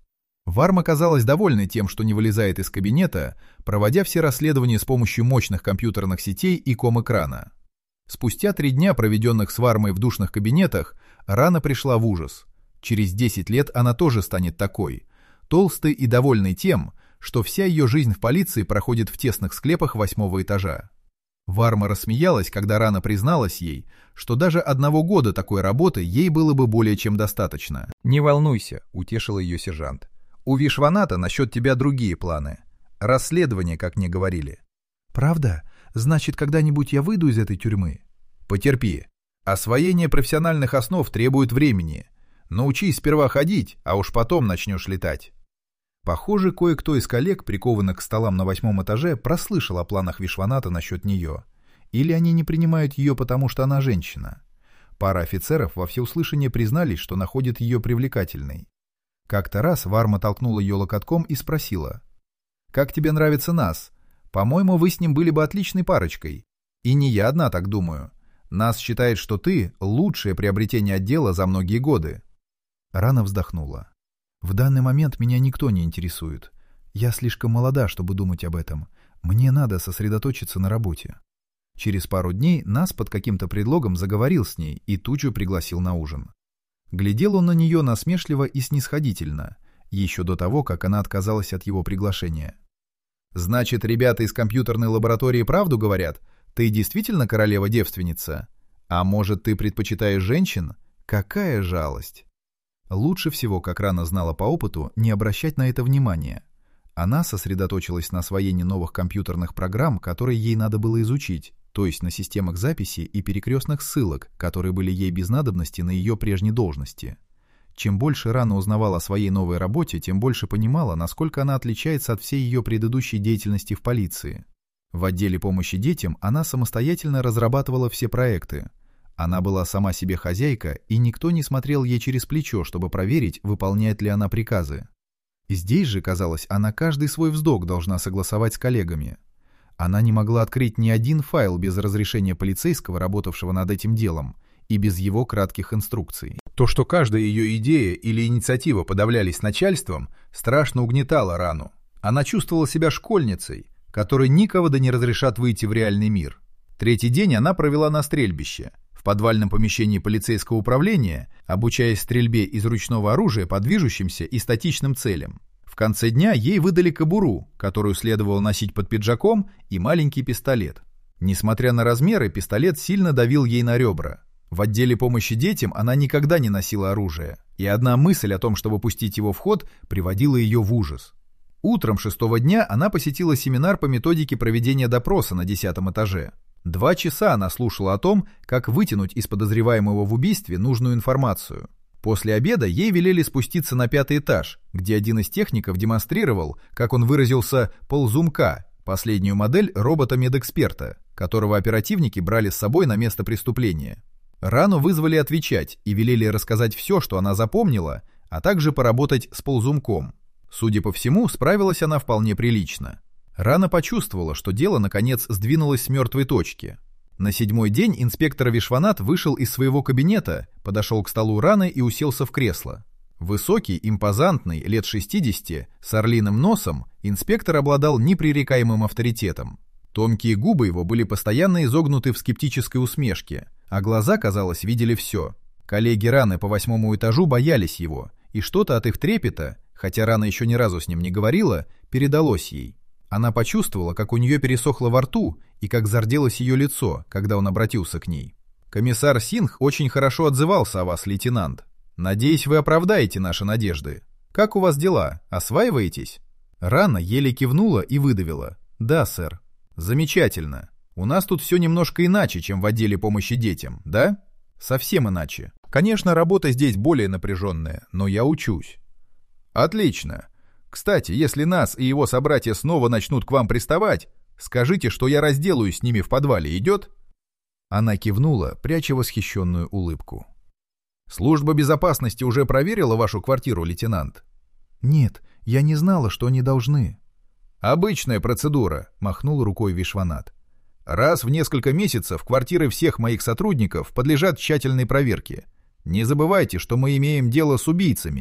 Варма казалась довольной тем, что не вылезает из кабинета, проводя все расследования с помощью мощных компьютерных сетей и ком-экрана. Спустя 3 дня, проведенных с Вармой в душных кабинетах, Рана пришла в ужас. Через 10 лет она тоже станет такой, толстой и довольной тем, что вся ее жизнь в полиции проходит в тесных склепах 8-го этажа. Варма рассмеялась, когда Рана призналась ей, что даже 1 года такой работы ей было бы более чем достаточно. «Не волнуйся», — утешил ее сержант. «У Вишваната насчет тебя другие планы. Расследование, как мне говорили». «Правда? Значит, когда-нибудь я выйду из этой тюрьмы?» «Потерпи. Освоение профессиональных основ требует времени. Научись сперва ходить, а уж потом начнешь летать». Похоже, кое-кто из коллег, прикованных к столам на 8-м этаже, прослышал о планах Вишваната насчет нее. Или они не принимают ее, потому что она женщина. Пара офицеров во всеуслышание признались, что находят ее привлекательной. Как-то раз Варма толкнула ее локотком и спросила: «Как тебе нравится Нас? По-моему, вы с ним были бы отличной парочкой. И не я одна так думаю. Нас считает, что ты — лучшее приобретение отдела за многие годы». Рана вздохнула. «В данный момент меня никто не интересует. Я слишком молода, чтобы думать об этом. Мне надо сосредоточиться на работе». Через пару дней Нас под каким-то предлогом заговорил с ней и тут же пригласил на ужин. Глядел он на нее насмешливо и снисходительно, еще до того, как она отказалась от его приглашения. «Значит, ребята из компьютерной лаборатории правду говорят? Ты действительно королева-девственница? А может, ты предпочитаешь женщин? Какая жалость!» Лучше всего, как Рана знала по опыту, не обращать на это внимания. Она сосредоточилась на освоении новых компьютерных программ, которые ей надо было изучить, то есть на системах записи и перекрестных ссылок, которые были ей без надобности на ее прежней должности. Чем больше Рана узнавала о своей новой работе, тем больше понимала, насколько она отличается от всей ее предыдущей деятельности в полиции. В отделе помощи детям она самостоятельно разрабатывала все проекты. Она была сама себе хозяйка, и никто не смотрел ей через плечо, чтобы проверить, выполняет ли она приказы. Здесь же, казалось, она каждый свой вздох должна согласовать с коллегами. Она не могла открыть ни один файл без разрешения полицейского, работавшего над этим делом, и без его кратких инструкций. То, что каждая ее идея или инициатива подавлялись начальством, страшно угнетало Рану. Она чувствовала себя школьницей, которой никого не разрешат выйти в реальный мир. 3-й день она провела на стрельбище, в подвальном помещении полицейского управления, обучаясь стрельбе из ручного оружия по движущимся и статичным целям. В конце дня ей выдали кобуру, которую следовало носить под пиджаком, и маленький пистолет. Несмотря на размеры, пистолет сильно давил ей на ребра. В отделе помощи детям она никогда не носила оружие, и одна мысль о том, чтобы пустить его в ход, приводила ее в ужас. Утром 6-го дня она посетила семинар по методике проведения допроса на 10-м этаже. 2 часа она слушала о том, как вытянуть из подозреваемого в убийстве нужную информацию. После обеда ей велели спуститься на 5-й этаж, где один из техников демонстрировал, как он выразился, ползунка, последнюю модель робота-медэксперта, которого оперативники брали с собой на место преступления. Рану вызвали отвечать и велели рассказать все, что она запомнила, а также поработать с ползунком. Судя по всему, справилась она вполне прилично. Рана почувствовала, что дело, наконец, сдвинулось с мертвой точки. На 7-й день инспектор Вишванат вышел из своего кабинета, подошел к столу Раны и уселся в кресло. Высокий, импозантный, лет 60, с орлиным носом, инспектор обладал непререкаемым авторитетом. Тонкие губы его были постоянно изогнуты в скептической усмешке, а глаза, казалось, видели все. Коллеги Раны по 8-му этажу боялись его, и что-то от их трепета, хотя Рана еще ни разу с ним не говорила, передалось ей. Она почувствовала, как у нее пересохло во рту и как зарделось ее лицо, когда он обратился к ней. «Комиссар Сингх очень хорошо отзывался о вас, лейтенант. Надеюсь, вы оправдаете наши надежды. Как у вас дела? Осваиваетесь?» Рана еле кивнула и выдавила: «Да, сэр». «Замечательно. У нас тут все немножко иначе, чем в отделе помощи детям, да?» «Совсем иначе. Конечно, работа здесь более напряженная, но я учусь». «Отлично. Кстати, если Нас и его собратья снова начнут к вам приставать, скажите, что я разделаюсь с ними в подвале, идет?» Она кивнула, пряча восхищенную улыбку. «Служба безопасности уже проверила вашу квартиру, лейтенант?» «Нет, я не знала, что они должны». «Обычная процедура», — махнул рукой Вишванат. «Раз в несколько месяцев квартиры всех моих сотрудников подлежат тщательной проверке. Не забывайте, что мы имеем дело с убийцами,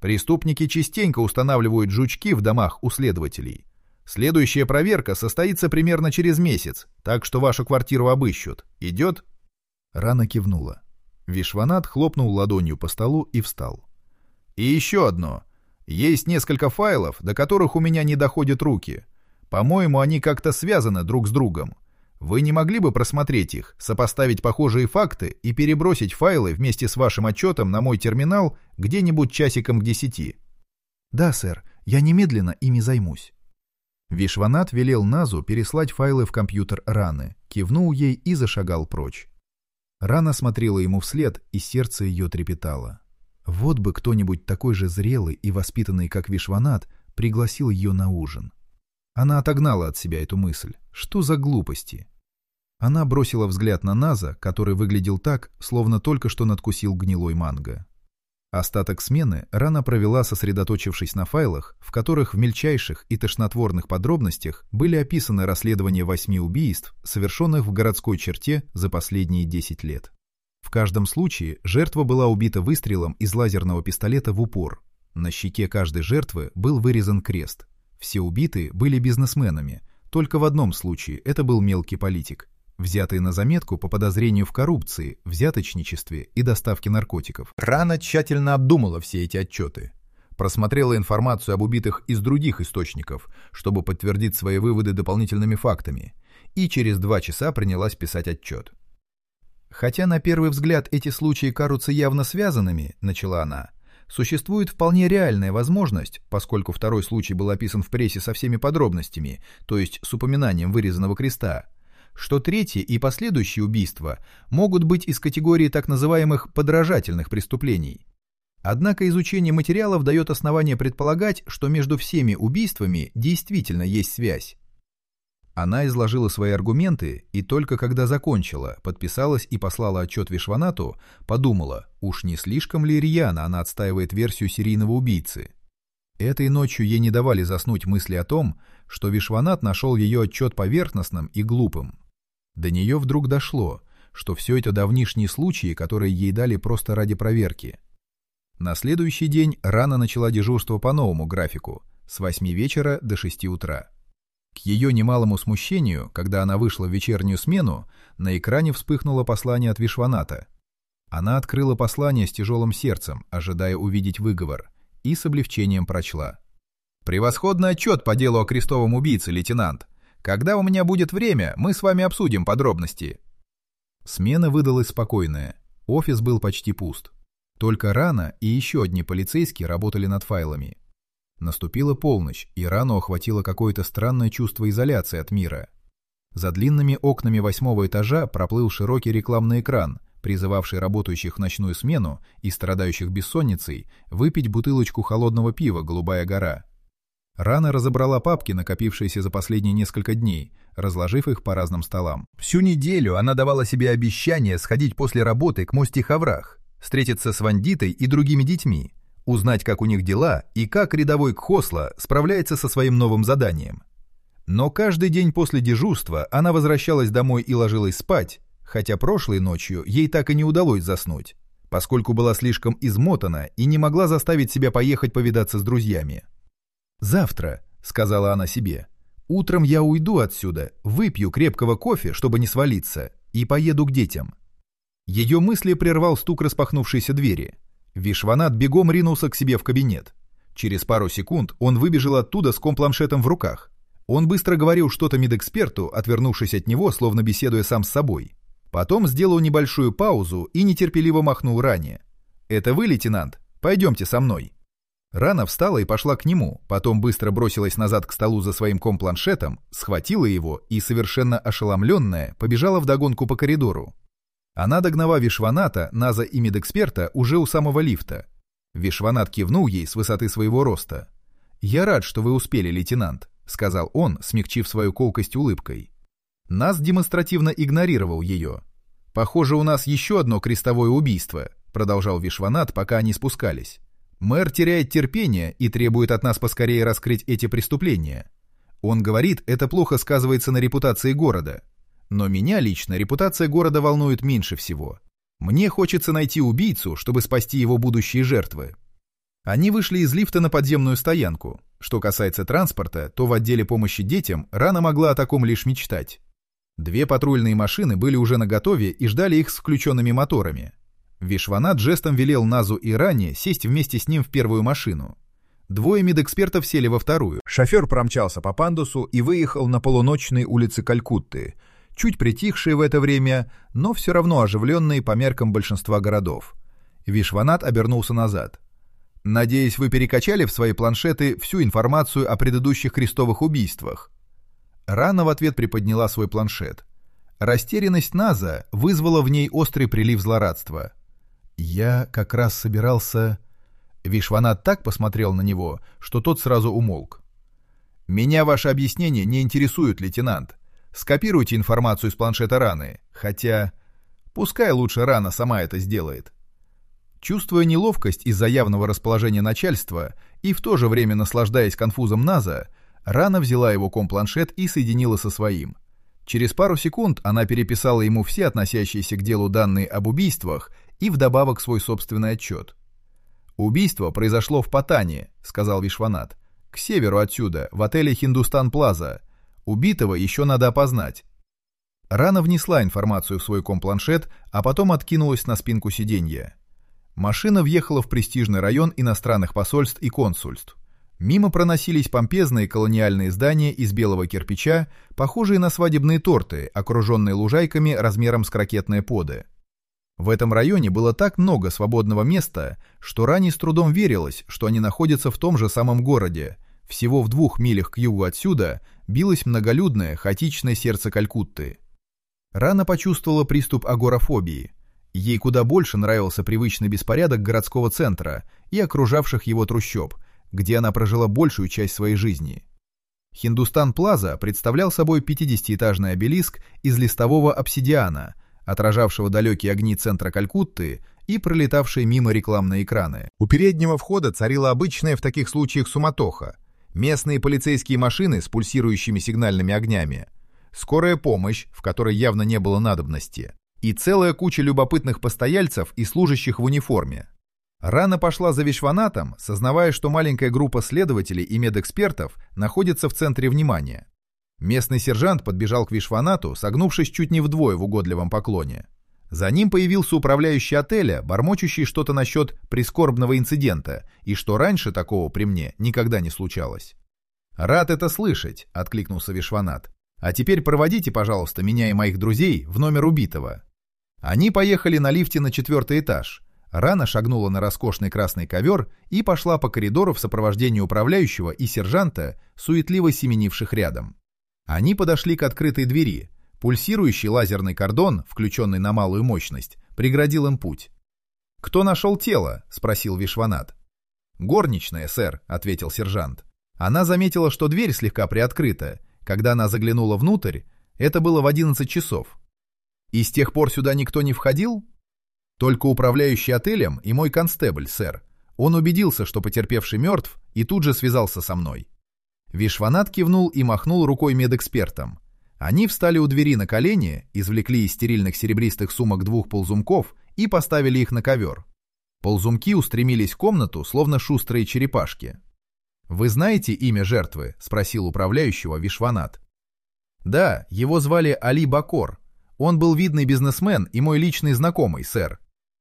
Преступники частенько устанавливают жучки в домах у следователей. Следующая проверка состоится примерно через месяц, так что вашу квартиру обыщут. Идет?» Рана кивнула. Вишванат хлопнул ладонью по столу и встал. «И еще одно. Есть несколько файлов, до которых у меня не доходят руки. По-моему, они как-то связаны друг с другом. Вы не могли бы просмотреть их, сопоставить похожие факты и перебросить файлы вместе с вашим отчетом на мой терминал где-нибудь часиком к 10? «Да, сэр, я немедленно ими займусь». Вишванат велел Назу переслать файлы в компьютер Раны, кивнул ей и зашагал прочь. Рана смотрела ему вслед, и сердце ее трепетало. Вот бы кто-нибудь такой же зрелый и воспитанный, как Вишванат, пригласил ее на ужин. Она отогнала от себя эту мысль. Что за глупости? Она бросила взгляд на Наза, который выглядел так, словно только что надкусил гнилой манго. Остаток смены Рана провела, сосредоточившись на файлах, в которых в мельчайших и тошнотворных подробностях были описаны расследования 8 убийств, совершенных в городской черте за последние 10 лет. В каждом случае жертва была убита выстрелом из лазерного пистолета в упор. На щеке каждой жертвы был вырезан крест. Все убитые были бизнесменами, только в одном случае это был мелкий политик, взятый на заметку по подозрению в коррупции, взяточничестве и доставке наркотиков. Рана тщательно обдумала все эти отчеты. Просмотрела информацию об убитых из других источников, чтобы подтвердить свои выводы дополнительными фактами, и через 2 часа принялась писать отчет. «Хотя на первый взгляд эти случаи кажутся явно связанными», — начала она, «существует вполне реальная возможность, поскольку второй случай был описан в прессе со всеми подробностями, то есть с упоминанием вырезанного креста, что третье и последующие убийства могут быть из категории так называемых подражательных преступлений. Однако изучение материалов дает основание предполагать, что между всеми убийствами действительно есть связь». Она изложила свои аргументы, и только когда закончила, подписалась и послала отчет Вишванату, подумала, уж не слишком ли рьяно она отстаивает версию серийного убийцы. Этой ночью ей не давали заснуть мысли о том, что Вишванат нашел ее отчет поверхностным и глупым. До нее вдруг дошло, что все это давнишние случаи, которые ей дали просто ради проверки. На следующий день Рана начала дежурство по новому графику, с 8 вечера до 6 утра. К ее немалому смущению, когда она вышла в вечернюю смену, на экране вспыхнуло послание от Вишваната. Она открыла послание с тяжелым сердцем, ожидая увидеть выговор, и с облегчением прочла. «Превосходный отчет по делу о крестовом убийце, лейтенант. Когда у меня будет время, мы с вами обсудим подробности». Смена выдалась спокойная. Офис был почти пуст. Только Рана и еще одни полицейские работали над файлами. Наступила полночь, и Рану охватило какое-то странное чувство изоляции от мира. За длинными окнами 8-го этажа проплыл широкий рекламный экран, призывавший работающих в ночную смену и страдающих бессонницей выпить бутылочку холодного пива «Голубая гора». Рана разобрала папки, накопившиеся за последние несколько дней, разложив их по разным столам. Всю неделю она давала себе обещание сходить после работы к Мости-Хаврах, встретиться с Вандитой и другими детьми, узнать, как у них дела и как рядовой Кхосла справляется со своим новым заданием. Но каждый день после дежурства она возвращалась домой и ложилась спать, хотя прошлой ночью ей так и не удалось заснуть, поскольку была слишком измотана и не могла заставить себя поехать повидаться с друзьями. «Завтра», — сказала она себе, — «утром я уйду отсюда, выпью крепкого кофе, чтобы не свалиться, и поеду к детям». Ее мысли прервал стук распахнувшейся двери. Вишванат бегом ринулся к себе в кабинет. Через пару секунд он выбежал оттуда с компланшетом в руках. Он быстро говорил что-то медэксперту, отвернувшись от него, словно беседуя сам с собой. Потом сделал небольшую паузу и нетерпеливо махнул Ране. «Это вы, лейтенант? Пойдемте со мной». Рана встала и пошла к нему, потом быстро бросилась назад к столу за своим компланшетом, схватила его и, совершенно ошеломленная, побежала вдогонку по коридору. Она догнала Вишваната, Наза и медэксперта уже у самого лифта. Вишванат кивнул ей с высоты своего роста. «Я рад, что вы успели, лейтенант», — сказал он, смягчив свою колкость улыбкой. Наз демонстративно игнорировал ее. «Похоже, у нас еще одно крестовое убийство», — продолжал Вишванат, пока они спускались. «Мэр теряет терпение и требует от нас поскорее раскрыть эти преступления. Он говорит, это плохо сказывается на репутации города. Но меня лично репутация города волнует меньше всего. Мне хочется найти убийцу, чтобы спасти его будущие жертвы». Они вышли из лифта на подземную стоянку. Что касается транспорта, то в отделе помощи детям Рана могла о таком лишь мечтать. 2 патрульные машины были уже наготове и ждали их с включенными моторами. Вишванат жестом велел Назу и Ране сесть вместе с ним в первую машину. 2 медэкспертов сели во вторую. Шофер промчался по пандусу и выехал на полуночные улицы Калькутты, чуть притихшие в это время, но все равно оживленные по меркам большинства городов. Вишванат обернулся назад. «Надеюсь, вы перекачали в свои планшеты всю информацию о предыдущих крестовых убийствах?» Рана в ответ приподняла свой планшет. Растерянность Наза вызвала в ней острый прилив злорадства. «Я как раз собирался...» Вишванат так посмотрел на него, что тот сразу умолк. «Меня ваше объяснение не интересует, лейтенант. Скопируйте информацию из планшета Раны, хотя... Пускай лучше Рана сама это сделает». Чувствуя неловкость из-за явного расположения начальства и в то же время наслаждаясь конфузом Наза, Рана взяла его компланшет и соединила со своим. Через пару секунд она переписала ему все относящиеся к делу данные об убийствах и вдобавок свой собственный отчет. «Убийство произошло в Паттане», — сказал Вишванат. «К северу отсюда, в отеле «Хиндустан Плаза». Убитого еще надо опознать». Рана внесла информацию в свой компланшет, а потом откинулась на спинку сиденья. Машина въехала в престижный район иностранных посольств и консульств. Мимо проносились помпезные колониальные здания из белого кирпича, похожие на свадебные торты, окруженные лужайками размером с крокетное подо. В этом районе было так много свободного места, что Ране с трудом верилось, что они находятся в том же самом городе. Всего в 2 милях к югу отсюда билось многолюдное, хаотичное сердце Калькутты. Рана почувствовала приступ агорафобии. Ей куда больше нравился привычный беспорядок городского центра и окружавших его трущоб, где она прожила большую часть своей жизни. Хиндустан Плаза представлял собой 50-этажный обелиск из листового обсидиана, отражавшего далекие огни центра Калькутты и пролетавшие мимо рекламные экраны. У переднего входа царила обычная в таких случаях суматоха. Местные полицейские машины с пульсирующими сигнальными огнями, скорая помощь, в которой явно не было надобности, и целая куча любопытных постояльцев и служащих в униформе. Рана пошла за Вишванатом, сознавая, что маленькая группа следователей и медэкспертов находится в центре внимания. Местный сержант подбежал к Вишванату, согнувшись чуть не вдвое в угодливом поклоне. За ним появился управляющий отеля, бормочущий что-то насчет прискорбного инцидента, и что раньше такого при мне никогда не случалось. «Рад это слышать», — откликнулся Вишванат. «А теперь проводите, пожалуйста, меня и моих друзей в номер убитого». Они поехали на лифте на 4-й этаж. Рана шагнула на роскошный красный ковер и пошла по коридору в сопровождении управляющего и сержанта, суетливо семенивших рядом. Они подошли к открытой двери. Пульсирующий лазерный кордон, включенный на малую мощность, преградил им путь. «Кто нашел тело?» — спросил Вишванат. «Горничная, сэр», — ответил сержант. Она заметила, что дверь слегка приоткрыта. Когда она заглянула внутрь, это было в 11 часов. «И с тех пор сюда никто не входил?» «Только управляющий отелем и мой констебль, сэр. Он убедился, что потерпевший мертв, и тут же связался со мной». Вишванат кивнул и махнул рукой медэкспертам. Они встали у двери на колени, извлекли из стерильных серебристых сумок 2 ползумков и поставили их на ковер. Ползумки устремились в комнату, словно шустрые черепашки. «Вы знаете имя жертвы?» — спросил управляющего Вишванат. «Да, его звали Али Бакор. Он был видный бизнесмен и мой личный знакомый, сэр».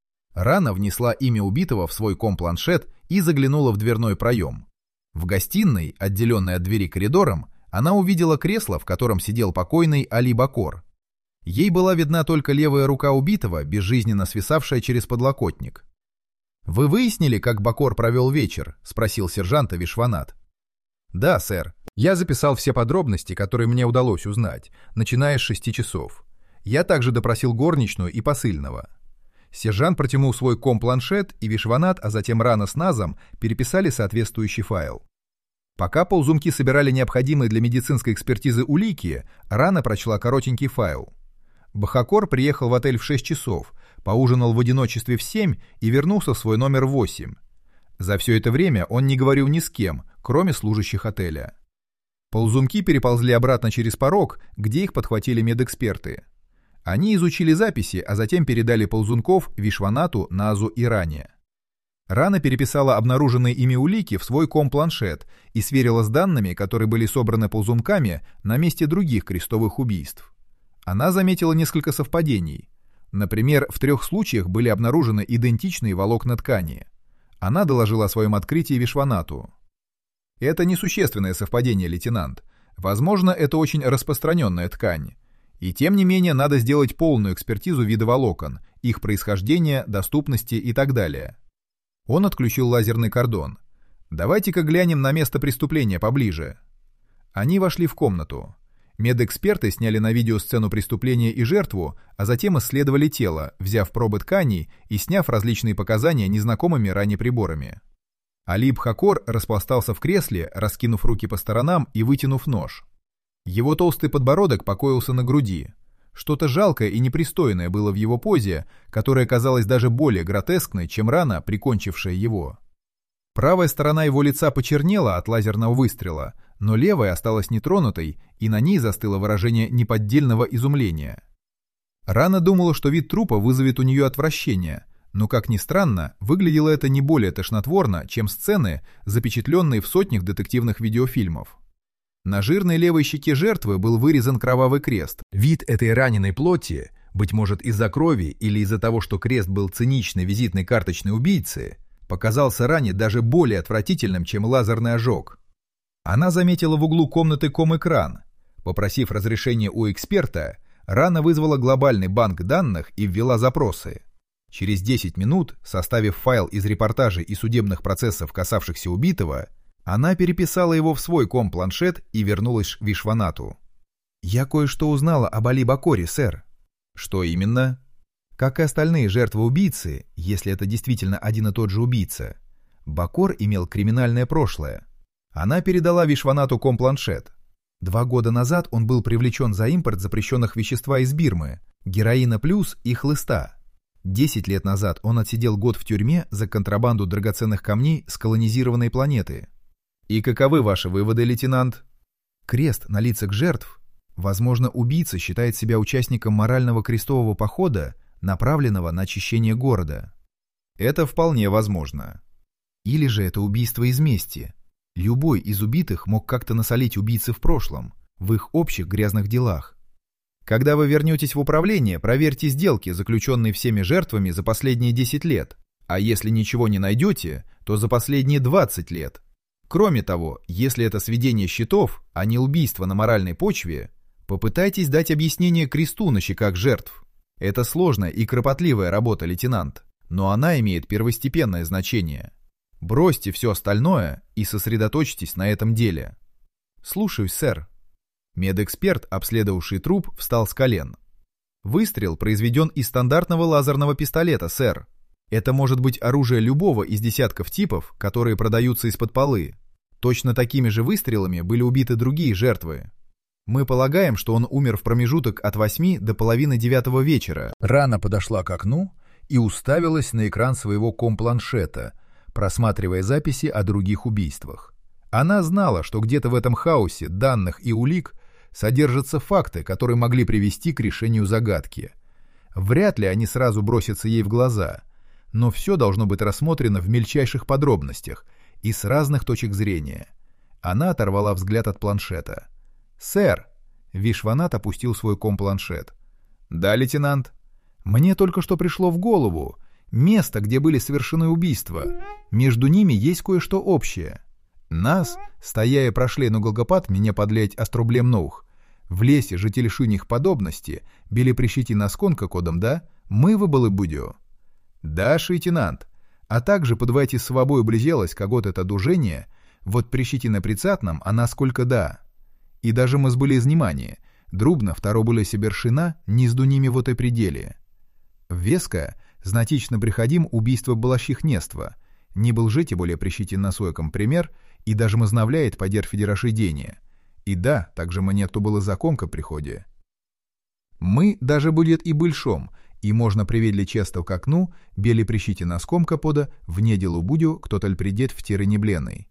Рана внесла имя убитого в свой компланшет и заглянула в дверной проем. В гостиной, отделенной от двери коридором, она увидела кресло, в котором сидел покойный Али Бакор. Ей была видна только левая рука убитого, безжизненно свисавшая через подлокотник. «Вы выяснили, как Бакор провел вечер?» — спросил сержанта Вишванат. «Да, сэр. Я записал все подробности, которые мне удалось узнать, начиная с 6 часов. Я также допросил горничную и посыльного». Сержант протянул свой компланшет, и Вишванат, а затем Рана с Назом переписали соответствующий файл. Пока ползумки собирали необходимые для медицинской экспертизы улики, Рана прочла коротенький файл. Бахакор приехал в отель в 6 часов, поужинал в одиночестве в 7 и вернулся в свой номер в 8. За все это время он не говорил ни с кем, кроме служащих отеля. Ползумки переползли обратно через порог, где их подхватили медэксперты. Они изучили записи, а затем передали ползунков Вишванату, Назу и Ране. Рана переписала обнаруженные ими улики в свой компланшет и сверила с данными, которые были собраны ползунками на месте других крестовых убийств. Она заметила несколько совпадений. Например, в 3 случаях были обнаружены идентичные волокна ткани. Она доложила о своем открытии Вишванату. Это несущественное совпадение, лейтенант. Возможно, это очень распространенная ткань. И тем не менее надо сделать полную экспертизу вида волокон, их происхождения, доступности и так далее. Он отключил лазерный кордон. «Давайте-ка глянем на место преступления поближе». Они вошли в комнату. Медэксперты сняли на видео сцену преступления и жертву, а затем исследовали тело, взяв пробы тканей и сняв различные показания незнакомыми ранее приборами. Алиб Хакор распластался в кресле, раскинув руки по сторонам и вытянув нож. Его толстый подбородок покоился на груди. Что-то жалкое и непристойное было в его позе, которая казалась даже более гротескной, чем рана, прикончившая его. Правая сторона его лица почернела от лазерного выстрела, но левая осталась нетронутой, и на ней застыло выражение неподдельного изумления. Рана думала, что вид трупа вызовет у нее отвращение, но, как ни странно, выглядело это не более тошнотворно, чем сцены, запечатленные в сотнях детективных видеофильмов. На жирной левой щеке жертвы был вырезан кровавый крест. Вид этой раненой плоти, быть может из-за крови или из-за того, что крест был циничной визитной карточной убийцы, показался ране даже более отвратительным, чем лазерный ожог. Она заметила в углу комнаты ком-экран. Попросив разрешения у эксперта, Рана вызвала глобальный банк данных и ввела запросы. Через 10 минут, составив файл из репортажей и судебных процессов, касавшихся убитого, она переписала его в свой компланшет и вернулась в Вишванату. «Я кое-что узнала об Али Бакоре, сэр». «Что именно?» Как и остальные жертвы убийцы, если это действительно один и тот же убийца, Бакор имел криминальное прошлое. Она передала Вишванату компланшет. 2 года назад он был привлечен за импорт запрещенных вещества из Бирмы, героина плюс и хлыста. 10 лет назад он отсидел год в тюрьме за контрабанду драгоценных камней с колонизированной планеты. И каковы ваши выводы, лейтенант? Крест на лицах жертв. Возможно, убийца считает себя участником морального крестового похода, направленного на очищение города. Это вполне возможно. Или же это убийство из мести. Любой из убитых мог как-то насолить убийце в прошлом, в их общих грязных делах. Когда вы вернетесь в управление, проверьте сделки, заключенные всеми жертвами за последние 10 лет, а если ничего не найдете, то за последние 20 лет. Кроме того, если это сведение счетов, а не убийство на моральной почве, попытайтесь дать объяснение кресту на щеках жертв. Это сложная и кропотливая работа, лейтенант, но она имеет первостепенное значение. Бросьте все остальное и сосредоточьтесь на этом деле. Слушаюсь, сэр. Медэксперт, обследовавший труп, встал с колен. Выстрел произведен из стандартного лазерного пистолета, сэр. Это может быть оружие любого из десятков типов, которые продаются из-под полы. Точно такими же выстрелами были убиты другие жертвы. Мы полагаем, что он умер в промежуток от 8 до половины 9 вечера. Рана подошла к окну и уставилась на экран своего компланшета, просматривая записи о других убийствах. Она знала, что где-то в этом хаосе данных и улик содержатся факты, которые могли привести к решению загадки. Вряд ли они сразу бросятся ей в глаза, но все должно быть рассмотрено в мельчайших подробностях и с разных точек зрения. Она оторвала взгляд от планшета. «Сэр!» — Вишванат опустил свой компланшет. «Да, лейтенант. Мне только что пришло в голову. Место, где были совершены убийства. Между ними есть кое-что общее. Нас, стоя и прошли на Голгопад, меня подлеть острублем наух. В лесе житель-шиних подобности, били прищити насконка кодом, да? Мы выбыли будё. Да, лейтенант. А также подвайте с собой близелось когото это дужение, вот прищити на прицатном, а насколько да. И даже мы сбыли из внимания. Друбно второ были себершина, низду ними вот и пределе. Веска, значительно приходим убийство балащих нества. Не был жить и более прищитен на сойком пример, и даже мазнавляет подер федерашидение. И да, также монету было законка приходе. Мы даже будет и большом, и можно приведли често к окну, бели прищити носком капода, в неделу будю, кто-то придет в тиры небленной.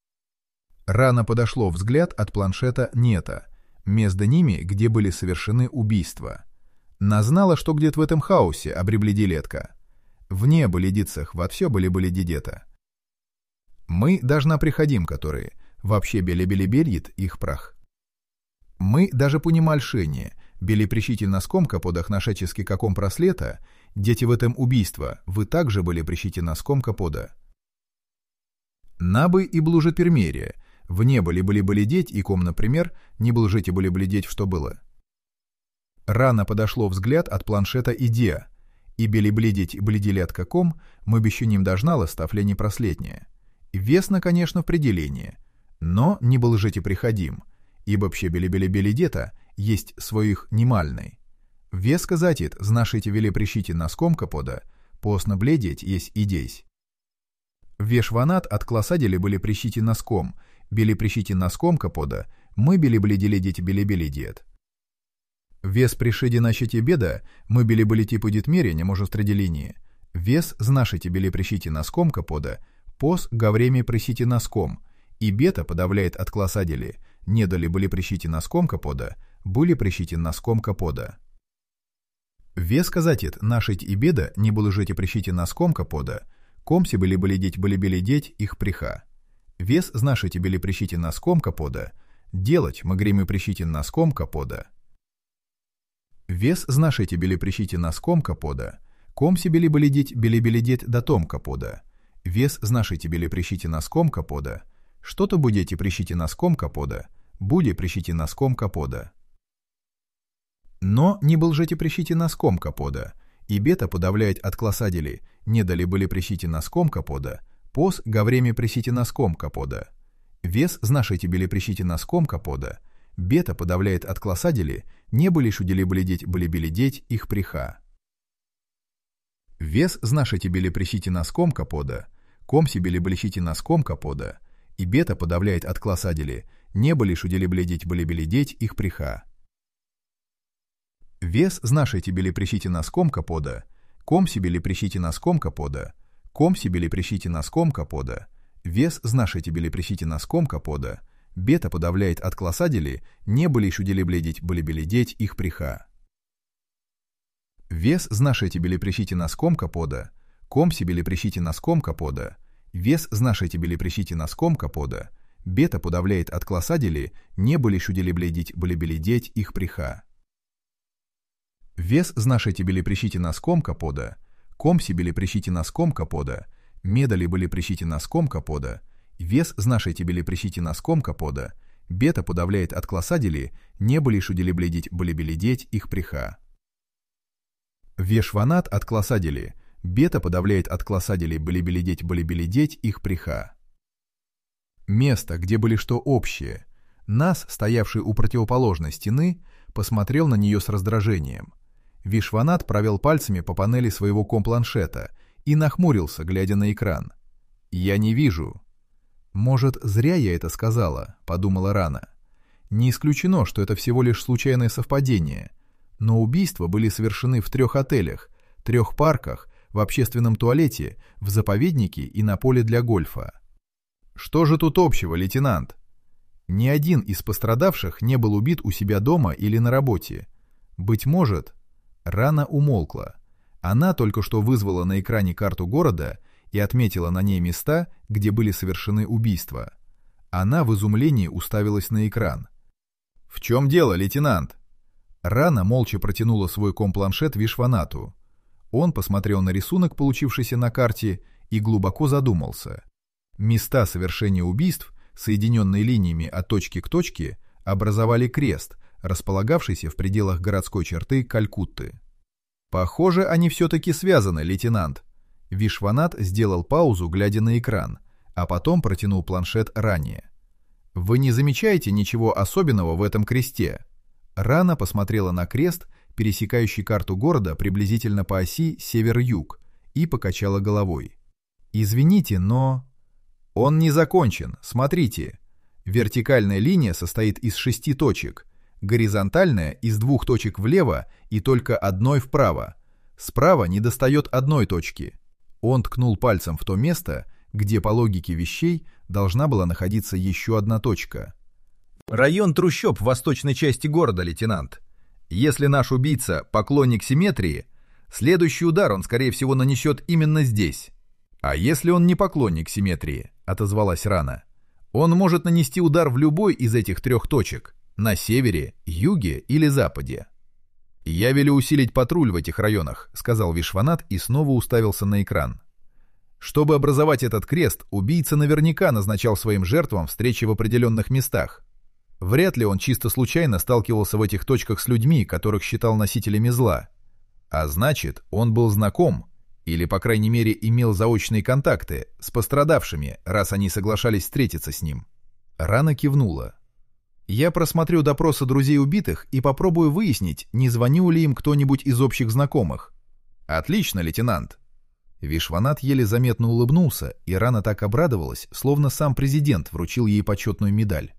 Рано подошло взгляд от планшета нета, между ними, где были совершены убийства. Назнала, что где-то в этом хаосе обребли делетка. Вне были дицах, во все были дидета. Мы должна приходим, которые вообще бели-бели-бельит их прах. Мы даже понимали шение, бели прищительно скомка подах нашечески каком прослета, дети в этом убийства, вы также были прищительно скомка пода. Набы и блуже пермерия, вне были деть, и ком, например, не блужите были деть, что было. Рано подошло взгляд от планшета идея, и бели бледеть бледили от каком, мы бещуним дожнало ставление проследнее. Весно, конечно, в пределении, но не блужите приходим, ибо вообще бели дета есть своих немальный. Вес сказатит, знашите вели прищите носком капода, посно бледеть есть идесь. Веш ванат от классадели были прищите носком, бели прищите носком капода, мы бели бледеть бели дет. Вес пришиди на щите беда, мы бели типу детмере, не может стределинии. Вес знашите бели прищите носком капода, пос гавреме прищите носком, и бета подавляет от классадели, не дали были прищите носком капода, были прищите носком капода. Вес сказатит, нашить и беда не было жить и прищите носком капода, комси были деть их приха. Вес знашите бели прищите носком капода, делать мы греме прищите носком капода. Вес знашите бели прищите носком капода, комси бели деть до том капода. Вес знашите бели прищите носком капода, что-то будете прищите носком капода, буде прищите носком капода. Но не был жете прищите носком капода, и бета подавляет от классадели, не дали были прищите носком капода, пос гавреме прищите носком капода. Вес знашите бели прищите носком капода, бета подавляет от классадели, не были шудели были деть их приха. Вес знашите бели прищите носком капода, комси бели блещите носком капода, и бета подавляет от классадели, не были шудели были деть их приха. Вес знашите бели прищите носком капода, комси бели прищите носком капода, комси бели прищите носком капода, вес знашите бели прищите носком капода, бета подавляет от классадели, не были шудели были деть их приха. Вес знашите бели прищите носком капода, комси бели прищите носком капода, вес знашите бели прищите носком капода, бета подавляет от классадели, не были шудели были деть их приха. Вес знашите бели прищите носком капода, комси бели прищите носком капода, медали были прищите носком капода, вес знашите бели прищите носком капода, бета подавляет от классадели, не были шудели были деть их приха. Веш ванат от классадели, бета подавляет от классадели были деть их приха. Место, где были что общее. Нас, стоявший у противоположной стены, посмотрел на нее с раздражением. Вишванат провел пальцами по панели своего компланшета и нахмурился, глядя на экран. «Я не вижу». «Может, зря я это сказала», — подумала Рана. «Не исключено, что это всего лишь случайное совпадение, но убийства были совершены в 3 отелях, 3 парках, в общественном туалете, в заповеднике и на поле для гольфа». «Что же тут общего, лейтенант?» «Ни один из пострадавших не был убит у себя дома или на работе. Быть может...» Рана умолкла. Она только что вызвала на экране карту города и отметила на ней места, где были совершены убийства. Она в изумлении уставилась на экран. «В чем дело, лейтенант?» Рана молча протянула свой компланшет Вишванату. Он посмотрел на рисунок, получившийся на карте, и глубоко задумался. Места совершения убийств, соединенные линиями от точки к точке, образовали крест, располагавшийся в пределах городской черты Калькутты. «Похоже, они все-таки связаны, лейтенант». Вишванат сделал паузу, глядя на экран, а потом протянул планшет Ране. «Вы не замечаете ничего особенного в этом кресте?» Рана посмотрела на крест, пересекающий карту города приблизительно по оси север-юг, и покачала головой. «Извините, но...» «Он не закончен, смотрите. Вертикальная линия состоит из 6 точек, горизонтальная из 2 точек влево и только одной вправо. Справа недостает одной точки». Он ткнул пальцем в то место, где по логике вещей должна была находиться еще одна точка. «Район трущоб в восточной части города, лейтенант. Если наш убийца поклонник симметрии, Следующий удар он, скорее всего, нанесет именно здесь. А если он не поклонник симметрии, отозвалась Рана, он может нанести удар в любой из этих 3 точек, на севере, юге или западе. «Я велю усилить патруль в этих районах», — сказал Вишванат и снова уставился на экран. Чтобы образовать этот крест, убийца наверняка назначал своим жертвам встречи в определенных местах. Вряд ли он чисто случайно сталкивался в этих точках с людьми, которых считал носителями зла. А значит, он был знаком, или, по крайней мере, имел заочные контакты с пострадавшими, раз они соглашались встретиться с ним. Рана кивнула. «Я просмотрю допросы друзей убитых и попробую выяснить, не звонил ли им кто-нибудь из общих знакомых». «Отлично, лейтенант». Вишванат еле заметно улыбнулся, и Рана так обрадовалась, словно сам президент вручил ей почетную медаль.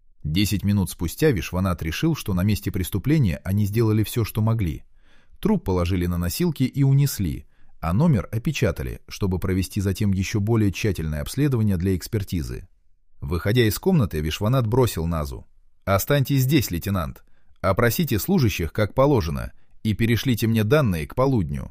10 минут спустя Вишванат решил, что на месте преступления они сделали все, что могли. Труп положили на носилки и унесли, а номер опечатали, чтобы провести затем еще более тщательное обследование для экспертизы. Выходя из комнаты, Вишванат бросил Назу: «Останьтесь здесь, лейтенант. Опросите служащих, как положено, и перешлите мне данные к полудню».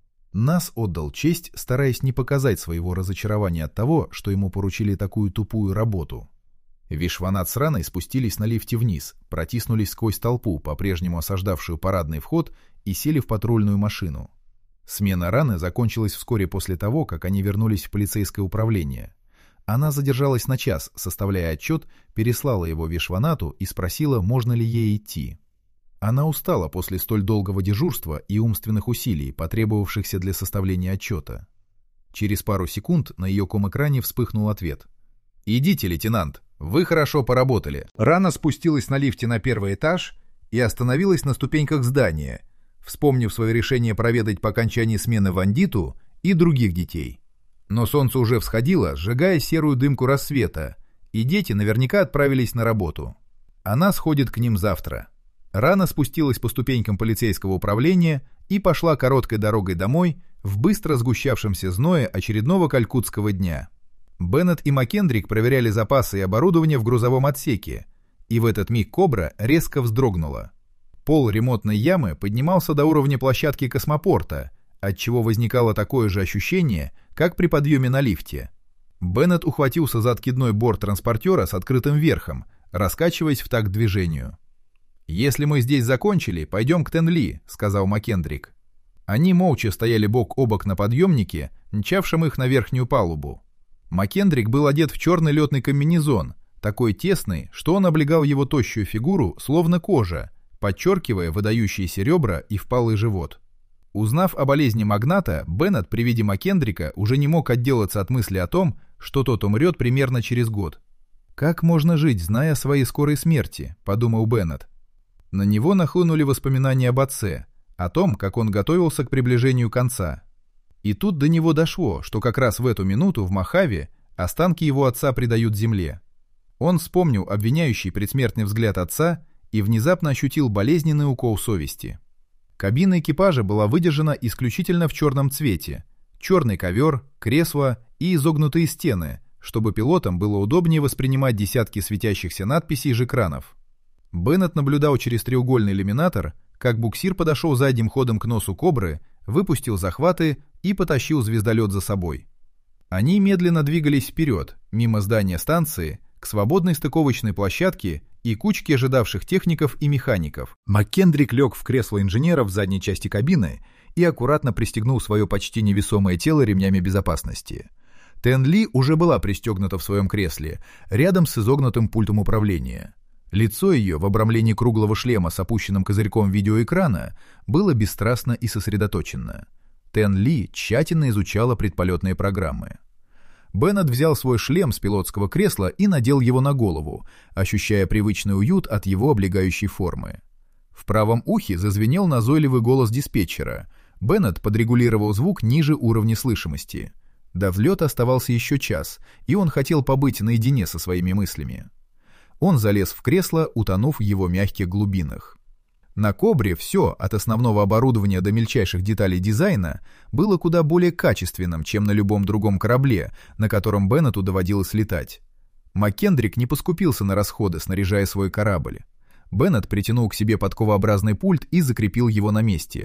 Наз отдал честь, стараясь не показать своего разочарования от того, что ему поручили такую тупую работу. Вишванат с Раной спустились на лифте вниз, протиснулись сквозь толпу, по-прежнему осаждавшую парадный вход, и сели в патрульную машину. Смена Раны закончилась вскоре после того, как они вернулись в полицейское управление. Она задержалась на час, составляя отчет, переслала его Вишванату и спросила, можно ли ей идти. Она устала после столь долгого дежурства и умственных усилий, потребовавшихся для составления отчета. Через пару секунд на ее ком-экране вспыхнул ответ. «Идите, лейтенант, вы хорошо поработали». Рана спустилась на лифте на 1-й этаж и остановилась на ступеньках здания, вспомнив свое решение проведать по окончании смены Вандиту и других детей. Но солнце уже всходило, сжигая серую дымку рассвета, и дети наверняка отправились на работу. Она сходит к ним завтра. Рана спустилась по ступенькам полицейского управления и пошла короткой дорогой домой в быстро сгущавшемся зное очередного калькутского дня. Беннет и Маккендрик проверяли запасы и оборудование в грузовом отсеке, и в этот миг Кобра резко вздрогнула. Пол ремонтной ямы поднимался до уровня площадки космопорта, отчего возникало такое же ощущение, как при подъеме на лифте. Беннет ухватился за откидной борт транспортера с открытым верхом, раскачиваясь в такт движению. «Если мы здесь закончили, пойдем к Тенли», — сказал Маккендрик. Они молча стояли бок о бок на подъемнике, мчавшем их на верхнюю палубу. Маккендрик был одет в черный летный комбинезон, такой тесный, что он облегал его тощую фигуру, словно кожа, подчеркивая выдающиеся ребра и впалый живот. Узнав о болезни магната, Беннет при виде Маккендрика уже не мог отделаться от мысли о том, что тот умрет примерно через год. «Как можно жить, зная о своей скорой смерти?» — подумал Беннет. На него нахлынули воспоминания об отце, о том, как он готовился к приближению конца. И тут до него дошло, что как раз в эту минуту в Мохаве останки его отца предают земле. Он вспомнил обвиняющий предсмертный взгляд отца и внезапно ощутил болезненный укол совести. Кабина экипажа была выдержана исключительно в черном цвете. Черный ковер, кресла и изогнутые стены, чтобы пилотам было удобнее воспринимать десятки светящихся надписей из экранов. Беннет наблюдал через треугольный иллюминатор, как буксир подошел задним ходом к носу Кобры, выпустил захваты и потащил звездолет за собой. Они медленно двигались вперед, мимо здания станции, к свободной стыковочной площадке и кучке ожидавших техников и механиков. Маккендрик лег в кресло инженера в задней части кабины и аккуратно пристегнул свое почти невесомое тело ремнями безопасности. Тенли уже была пристегнута в своем кресле, рядом с изогнутым пультом управления. Лицо ее в обрамлении круглого шлема с опущенным козырьком видеоэкрана было бесстрастно и сосредоточенно. Тенли тщательно изучала предполетные программы. Беннет взял свой шлем с пилотского кресла и надел его на голову, ощущая привычный уют от его облегающей формы. В правом ухе зазвенел назойливый голос диспетчера. Беннет подрегулировал звук ниже уровня слышимости. До взлета оставался еще час, и он хотел побыть наедине со своими мыслями. Он залез в кресло, утонув в его мягких глубинах. На Кобре все, от основного оборудования до мельчайших деталей дизайна, было куда более качественным, чем на любом другом корабле, на котором Беннету доводилось летать. Маккендрик не поскупился на расходы, снаряжая свой корабль. Беннет притянул к себе подковообразный пульт и закрепил его на месте.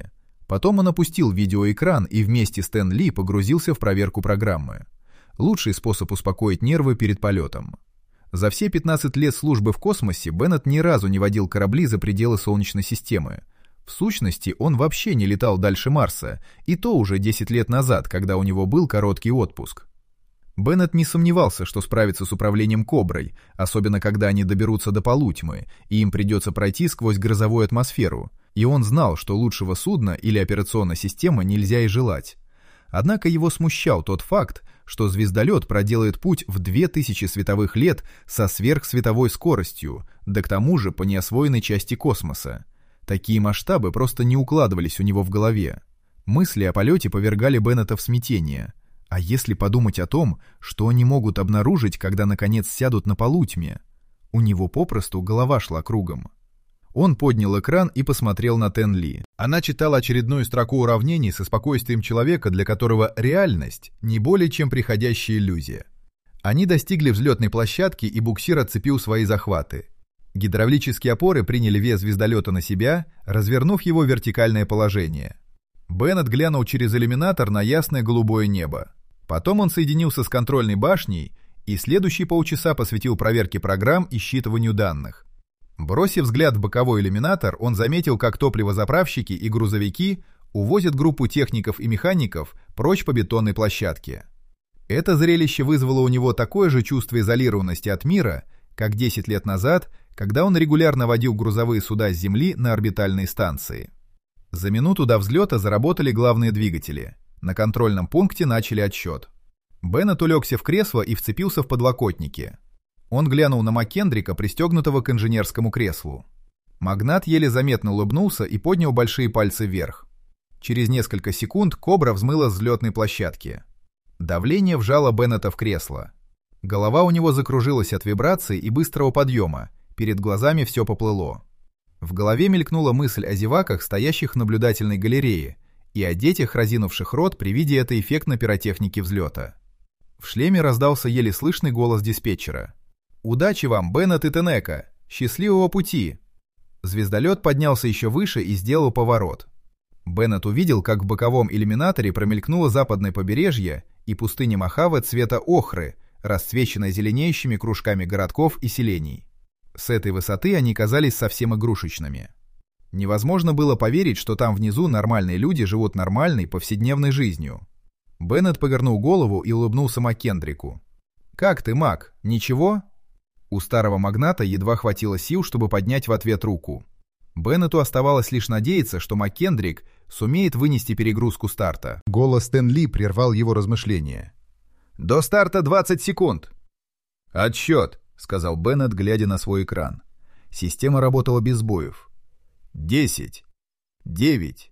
Потом он опустил видеоэкран и вместе с Тэн Ли погрузился в проверку программы. Лучший способ успокоить нервы перед полетом. За все 15 лет службы в космосе Беннет ни разу не водил корабли за пределы Солнечной системы. В сущности, он вообще не летал дальше Марса, и то уже 10 лет назад, когда у него был короткий отпуск. Беннет не сомневался, что справится с управлением «Коброй», особенно когда они доберутся до полутьмы, и им придется пройти сквозь грозовую атмосферу, и он знал, что лучшего судна или операционной системы нельзя и желать. Однако его смущал тот факт, что звездолет проделает путь в 2000 световых лет со сверхсветовой скоростью, да к тому же по неосвоенной части космоса. Такие масштабы просто не укладывались у него в голове. Мысли о полете повергали Беннета в смятение. А если подумать о том, что они могут обнаружить, когда наконец сядут на полутьме? У него попросту голова шла кругом. Он поднял экран и посмотрел на Тэн Ли. Она читала очередную строку уравнений со спокойствием человека, для которого реальность не более чем приходящая иллюзия. Они достигли взлетной площадки, и буксир отцепил свои захваты. Гидравлические опоры приняли вес звездолета на себя, развернув его в вертикальное положение. Беннет глянул через иллюминатор на ясное голубое небо. Потом он соединился с контрольной башней и следующие полчаса посвятил проверке программ и считыванию данных. Бросив взгляд в боковой иллюминатор, он заметил, как топливозаправщики и грузовики увозят группу техников и механиков прочь по бетонной площадке. Это зрелище вызвало у него такое же чувство изолированности от мира, как 10 лет назад, когда он регулярно водил грузовые суда с Земли на орбитальные станции. За минуту до взлета заработали главные двигатели. На контрольном пункте начали отсчет. Беннет улегся в кресло и вцепился в подлокотники. Он глянул на Маккендрика, пристегнутого к инженерскому креслу. Магнат еле заметно улыбнулся и поднял большие пальцы вверх. Через несколько секунд «Кобра» взмыла с взлетной площадки. Давление вжало Беннета в кресло. Голова у него закружилась от вибраций и быстрого подъема, перед глазами все поплыло. В голове мелькнула мысль о зеваках, стоящих в наблюдательной галерее, и о детях, разинувших рот при виде этой эффектной пиротехники взлета. В шлеме раздался еле слышный голос диспетчера. «Удачи вам, Беннет и Тенека! Счастливого пути!» Звездолет поднялся еще выше и сделал поворот. Беннет увидел, как в боковом иллюминаторе промелькнуло западное побережье и пустыня Мохаве цвета охры, расцвеченная зеленеющими кружками городков и селений. С этой высоты они казались совсем игрушечными. Невозможно было поверить, что там внизу нормальные люди живут нормальной повседневной жизнью. Беннет повернул голову и улыбнулся Маккендрику. «Как ты, Мак? Ничего?» У старого магната едва хватило сил, чтобы поднять в ответ руку. Беннету оставалось лишь надеяться, что Маккендрик сумеет вынести перегрузку старта. Голос Тэн Ли прервал его размышления. «До старта 20 секунд!» «Отсчет!» — сказал Беннет, глядя на свой экран. Система работала без сбоев. 10, 9,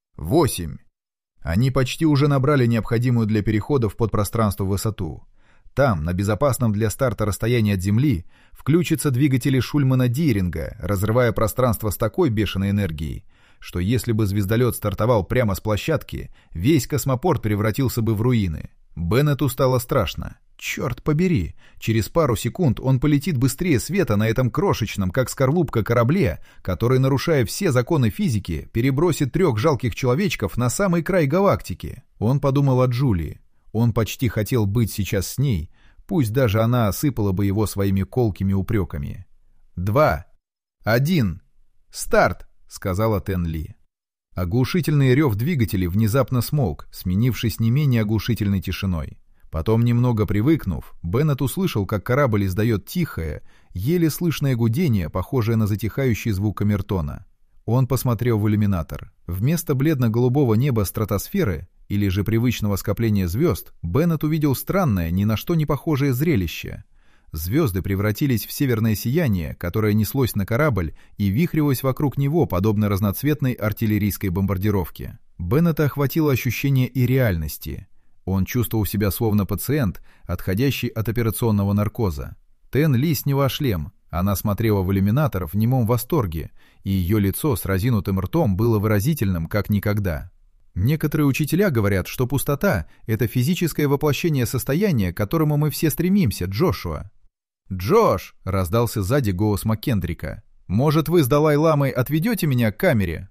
8. Они почти уже набрали необходимую для перехода в подпространство высоту. Там, на безопасном для старта расстоянии от Земли, включатся двигатели Шульмана-Диринга, разрывая пространство с такой бешеной энергией, что если бы звездолет стартовал прямо с площадки, весь космопорт превратился бы в руины. Беннету стало страшно. Черт побери, через пару секунд он полетит быстрее света на этом крошечном, как скорлупка, корабле, который, нарушая все законы физики, перебросит 3 жалких человечков на самый край галактики. Он подумал о Джулии. Он почти хотел быть сейчас с ней, пусть даже она осыпала бы его своими колкими упреками. 2, 1, старт, сказала Тэн Ли. Оглушительный рев двигателей внезапно смолк, сменившись не менее оглушительной тишиной. Потом, немного привыкнув, Беннет услышал, как корабль издает тихое, еле слышное гудение, похожее на затихающий звук камертона. Он посмотрел в иллюминатор. Вместо бледно-голубого неба стратосферы, или же привычного скопления звезд, Беннет увидел странное, ни на что не похожее зрелище. Звезды превратились в северное сияние, которое неслось на корабль и вихрилось вокруг него, подобно разноцветной артиллерийской бомбардировке. Беннета охватило ощущение ирреальности. Он чувствовал себя словно пациент, отходящий от операционного наркоза. Тэн Ли сняла шлем. Она смотрела в иллюминатор в немом восторге, и ее лицо с разинутым ртом было выразительным, как никогда. Некоторые учителя говорят, что пустота — это физическое воплощение состояния, к которому мы все стремимся, Джошуа. «Джош!» — раздался сзади голос Маккендрика. «Может, вы с Далай-ламой отведете меня к камере?»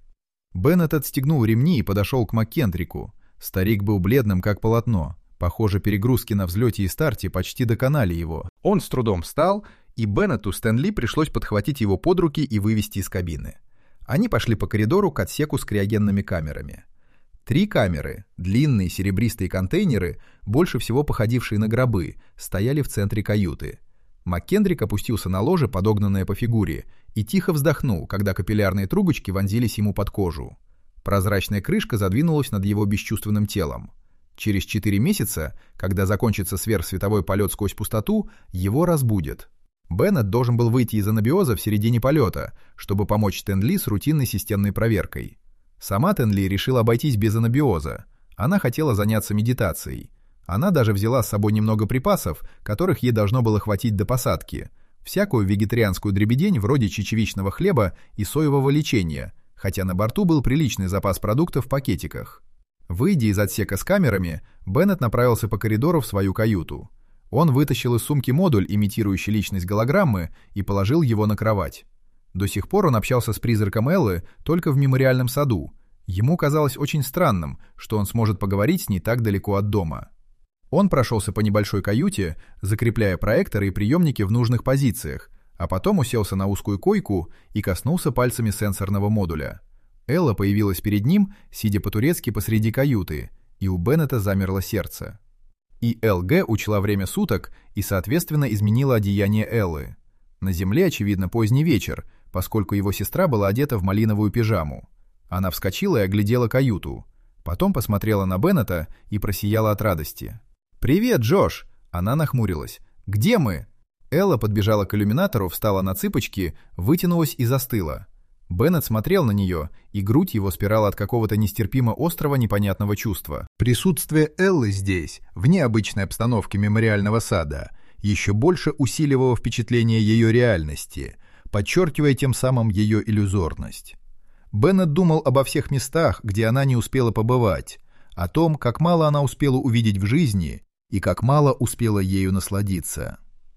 Беннет отстегнул ремни и подошел к МакКендрику. Старик был бледным, как полотно. Похоже, перегрузки на взлете и старте почти доконали его. Он с трудом встал, и Беннету Стэн Ли пришлось подхватить его под руки и вывести из кабины. Они пошли по коридору к отсеку с криогенными камерами. 3 камеры, длинные серебристые контейнеры, больше всего походившие на гробы, стояли в центре каюты. МакКендрик опустился на ложе, подогнанное по фигуре, и тихо вздохнул, когда капиллярные трубочки вонзились ему под кожу. Прозрачная крышка задвинулась над его бесчувственным телом. Через 4 месяца, когда закончится сверхсветовой полет сквозь пустоту, его разбудят. Беннет должен был выйти из анабиоза в середине полета, чтобы помочь Стэн Ли с рутинной системной проверкой. Сама Стэн Ли решила обойтись без анабиоза. Она хотела заняться медитацией. Она даже взяла с собой немного припасов, которых ей должно было хватить до посадки. Всякую вегетарианскую дребедень вроде чечевичного хлеба и соевого лечения, хотя на борту был приличный запас продуктов в пакетиках. Выйдя из отсека с камерами, Беннет направился по коридору в свою каюту. Он вытащил из сумки модуль, имитирующий личность голограммы, и положил его на кровать. До сих пор он общался с призраком Эллы только в мемориальном саду. Ему казалось очень странным, что он сможет поговорить с ней так далеко от дома. Он прошелся по небольшой каюте, закрепляя проекторы и приемники в нужных позициях, а потом уселся на узкую койку и коснулся пальцами сенсорного модуля. Элла появилась перед ним, сидя по-турецки посреди каюты, и у Беннета замерло сердце. И ЛГ учла время суток и, соответственно, изменила одеяние Эллы. На земле, очевидно, поздний вечер, поскольку его сестра была одета в малиновую пижаму. Она вскочила и оглядела каюту. Потом посмотрела на Беннета и просияла от радости. «Привет, Джош!» Она нахмурилась. «Где мы?» Элла подбежала к иллюминатору, встала на цыпочки, вытянулась и застыла. Беннет смотрел на нее, и грудь его спирала от какого-то нестерпимо острого непонятного чувства. Присутствие Эллы здесь, в необычной обстановке мемориального сада, еще больше усиливало впечатление ее реальности, подчеркивая тем самым ее иллюзорность. Беннет думал обо всех местах, где она не успела побывать, о том, как мало она успела увидеть в жизни и как мало успела ею насладиться.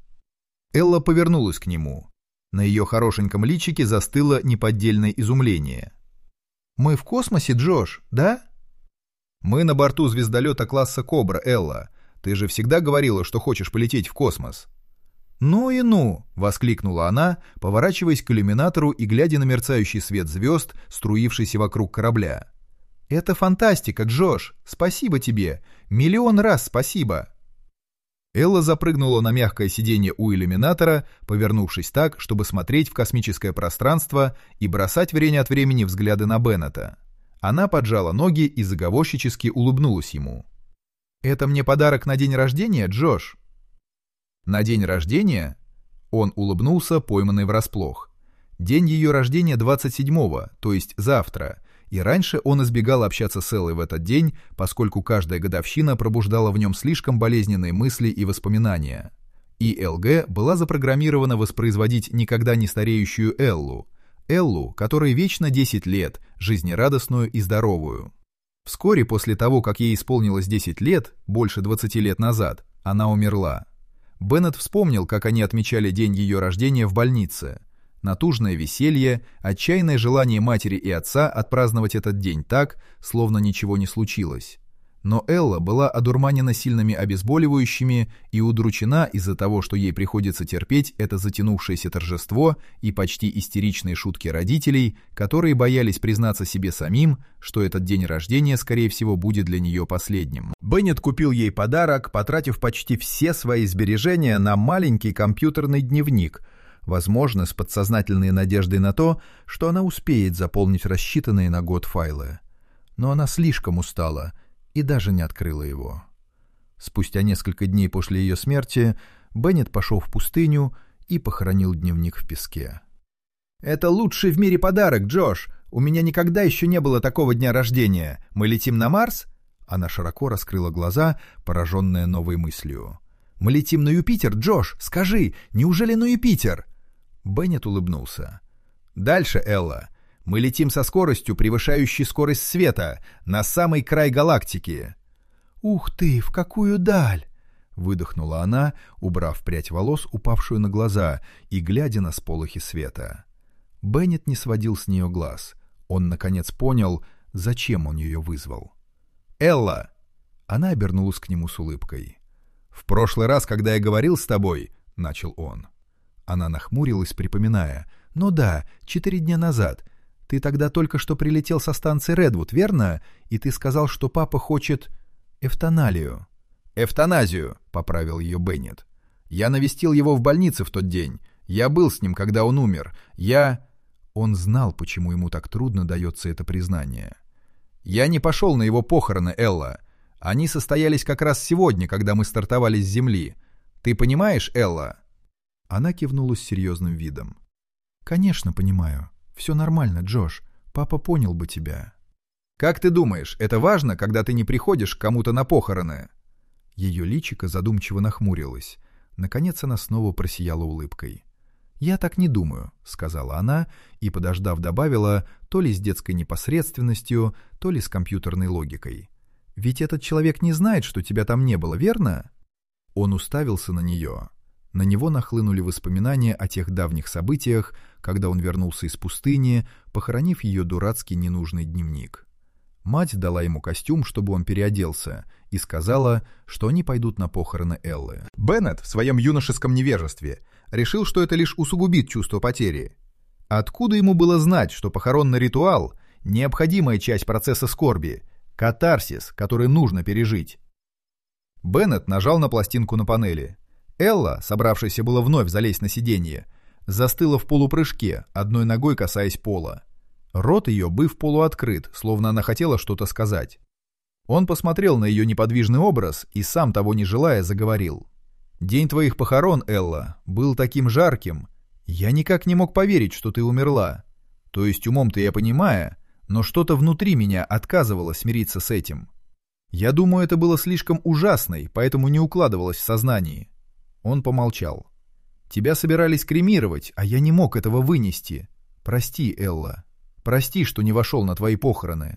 Элла повернулась к нему. На ее хорошеньком личике застыло неподдельное изумление. «Мы в космосе, Джош, да?» «Мы на борту звездолета класса «Кобра», Элла. Ты же всегда говорила, что хочешь полететь в космос». «Ну и ну!» — воскликнула она, поворачиваясь к иллюминатору и глядя на мерцающий свет звезд, струившийся вокруг корабля. «Это фантастика, Джош! Спасибо тебе! Миллион раз спасибо!» Элла запрыгнула на мягкое сиденье у иллюминатора, повернувшись так, чтобы смотреть в космическое пространство и бросать время от времени взгляды на Беннета. Она поджала ноги и заговорщически улыбнулась ему. «Это мне подарок на день рождения, Джош?» «На день рождения?» Он улыбнулся, пойманный врасплох. День ее рождения 27-го, то есть завтра, и раньше он избегал общаться с Эллой в этот день, поскольку каждая годовщина пробуждала в нем слишком болезненные мысли и воспоминания. И ЛГ была запрограммирована воспроизводить никогда не стареющую Эллу, которой вечно 10 лет, жизнерадостную и здоровую. Вскоре после того, как ей исполнилось 10 лет, больше 20 лет назад, она умерла. Беннет вспомнил, как они отмечали день ее рождения в больнице. Натужное веселье, отчаянное желание матери и отца отпраздновать этот день так, словно ничего не случилось. Но Элла была одурманена сильными обезболивающими и удручена из-за того, что ей приходится терпеть это затянувшееся торжество и почти истеричные шутки родителей, которые боялись признаться себе самим, что этот день рождения, скорее всего, будет для нее последним. Беннет купил ей подарок, потратив почти все свои сбережения на маленький компьютерный дневник, возможно, с подсознательной надеждой на то, что она успеет заполнить рассчитанные на год файлы. Но она слишком устала и даже не открыла его. Спустя несколько дней после ее смерти Беннет пошел в пустыню и похоронил дневник в песке. «Это лучший в мире подарок, Джош! У меня никогда еще не было такого дня рождения. Мы летим на Марс?» Она широко раскрыла глаза, пораженная новой мыслью. «Мы летим на Юпитер, Джош! Скажи, неужели на Юпитер?» Беннет улыбнулся. «Дальше, Элла. Мы летим со скоростью, превышающей скорость света, на самый край галактики». «Ух ты, в какую даль!» — выдохнула она, убрав прядь волос, упавшую на глаза, и глядя на сполохи света. Беннет не сводил с нее глаз. Он, наконец, понял, зачем он ее вызвал. «Элла!» Она обернулась к нему с улыбкой. «В прошлый раз, когда я говорил с тобой...» — начал он. Она нахмурилась, припоминая. «Ну да, 4 дня назад. Ты тогда только что прилетел со станции Редвуд, верно? И ты сказал, что папа хочет... эвтаналию». «Эвтаназию», — поправил ее Беннет. «Я навестил его в больнице в тот день. Я был с ним, когда он умер. Он знал, почему ему так трудно дается это признание. «Я не пошел на его похороны, Элла. Они состоялись как раз сегодня, когда мы стартовали с земли. Ты понимаешь, Элла?» Она кивнула с серьезным видом. «Конечно, понимаю. Все нормально, Джош. Папа понял бы тебя». «Как ты думаешь, это важно, когда ты не приходишь к кому-то на похороны?» Ее личико задумчиво нахмурилось. Наконец она снова просияла улыбкой. «Я так не думаю», — сказала она и, подождав, добавила, то ли с детской непосредственностью, то ли с компьютерной логикой. «Ведь этот человек не знает, что тебя там не было, верно?» Он уставился на нее. На него нахлынули воспоминания о тех давних событиях, когда он вернулся из пустыни, похоронив ее дурацкий ненужный дневник. Мать дала ему костюм, чтобы он переоделся, и сказала, что они пойдут на похороны Эллы. Беннет в своем юношеском невежестве решил, что это лишь усугубит чувство потери. Откуда ему было знать, что похоронный ритуал — необходимая часть процесса скорби, катарсис, который нужно пережить? Беннет нажал на пластинку на панели. Элла, собравшаяся было вновь залезть на сиденье, застыла в полупрыжке, одной ногой касаясь пола. Рот ее был полуоткрыт, словно она хотела что-то сказать. Он посмотрел на ее неподвижный образ и, сам того не желая, заговорил. «День твоих похорон, Элла, был таким жарким. Я никак не мог поверить, что ты умерла. То есть умом-то я понимаю, но что-то внутри меня отказывало смириться с этим. Я думаю, это было слишком ужасной, поэтому не укладывалось в сознании». Он помолчал. «Тебя собирались кремировать, а я не мог этого вынести. Прости, Элла. Прости, что не вошел на твои похороны».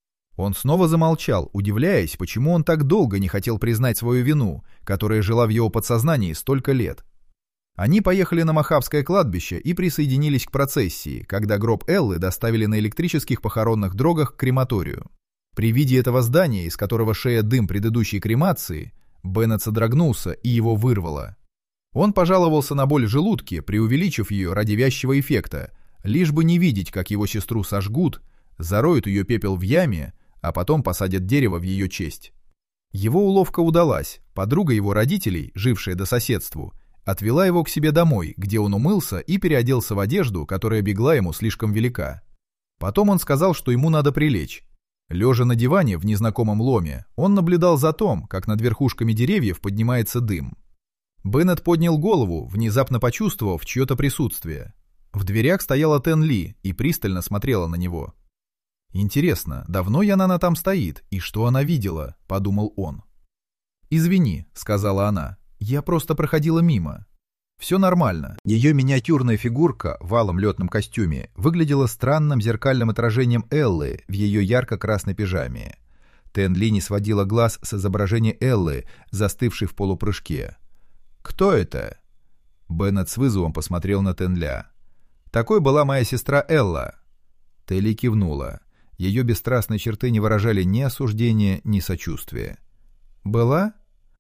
Он снова замолчал, удивляясь, почему он так долго не хотел признать свою вину, которая жила в его подсознании столько лет. Они поехали на Мохавское кладбище и присоединились к процессии, когда гроб Эллы доставили на электрических похоронных дрогах к крематорию. При виде этого здания, из которого шея дым предыдущей кремации, Беннет содрогнулся и его вырвало. Он пожаловался на боль в желудке, преувеличив ее ради вязчего эффекта, лишь бы не видеть, как его сестру сожгут, зароют ее пепел в яме, а потом посадят дерево в ее честь. Его уловка удалась. Подруга его родителей, жившая до соседству, отвела его к себе домой, где он умылся и переоделся в одежду, которая бегла ему слишком велика. Потом он сказал, что ему надо прилечь. Лежа на диване в незнакомом ломе, он наблюдал за том, как над верхушками деревьев поднимается дым. Беннет поднял голову, внезапно почувствовав чье-то присутствие. В дверях стояла Тен Ли и пристально смотрела на него. «Интересно, давно она там стоит, и что она видела?» — подумал он. «Извини», — сказала она, — «я просто проходила мимо». Все нормально. Ее миниатюрная фигурка в алом летном костюме выглядела странным зеркальным отражением Эллы в ее ярко-красной пижаме. Тен Ли не сводила глаз с изображения Эллы, застывшей в полупрыжке. «Кто это?» Беннет с вызовом посмотрел на Тен Ля. «Такой была моя сестра Элла». Телли кивнула. Ее бесстрастные черты не выражали ни осуждения, ни сочувствия. «Была?»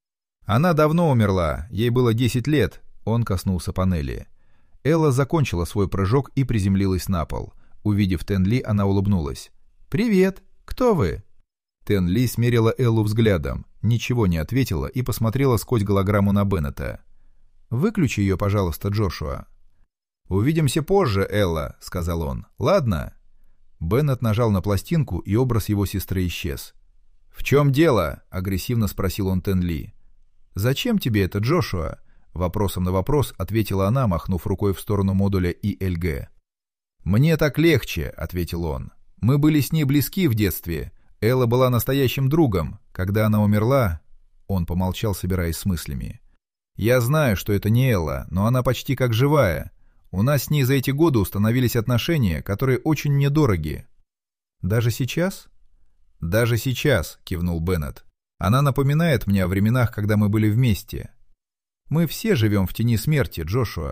«Она давно умерла, ей было 10 лет», — он коснулся панели. Элла закончила свой прыжок и приземлилась на пол. Увидев Тен Ли, она улыбнулась. «Привет! Кто вы?» Тен Ли смерила Эллу взглядом, ничего не ответила и посмотрела сквозь голограмму на Беннета. «Выключи ее, пожалуйста, Джошуа». «Увидимся позже, Элла», — сказал он. «Ладно?» Беннет нажал на пластинку, и образ его сестры исчез. «В чем дело?» — агрессивно спросил он Тен Ли. «Зачем тебе это, Джошуа?» — вопросом на вопрос ответила она, махнув рукой в сторону модуля ИЛГ. «Мне так легче», — ответил он. «Мы были с ней близки в детстве. Элла была настоящим другом. Когда она умерла...» Он помолчал, собираясь с мыслями. «Я знаю, что это не Элла, но она почти как живая. У нас с ней за эти годы установились отношения, которые очень мне дороги». «Даже сейчас?» «Даже сейчас», — кивнул Беннет. «Она напоминает мне о временах, когда мы были вместе». «Мы все живем в тени смерти, Джошуа.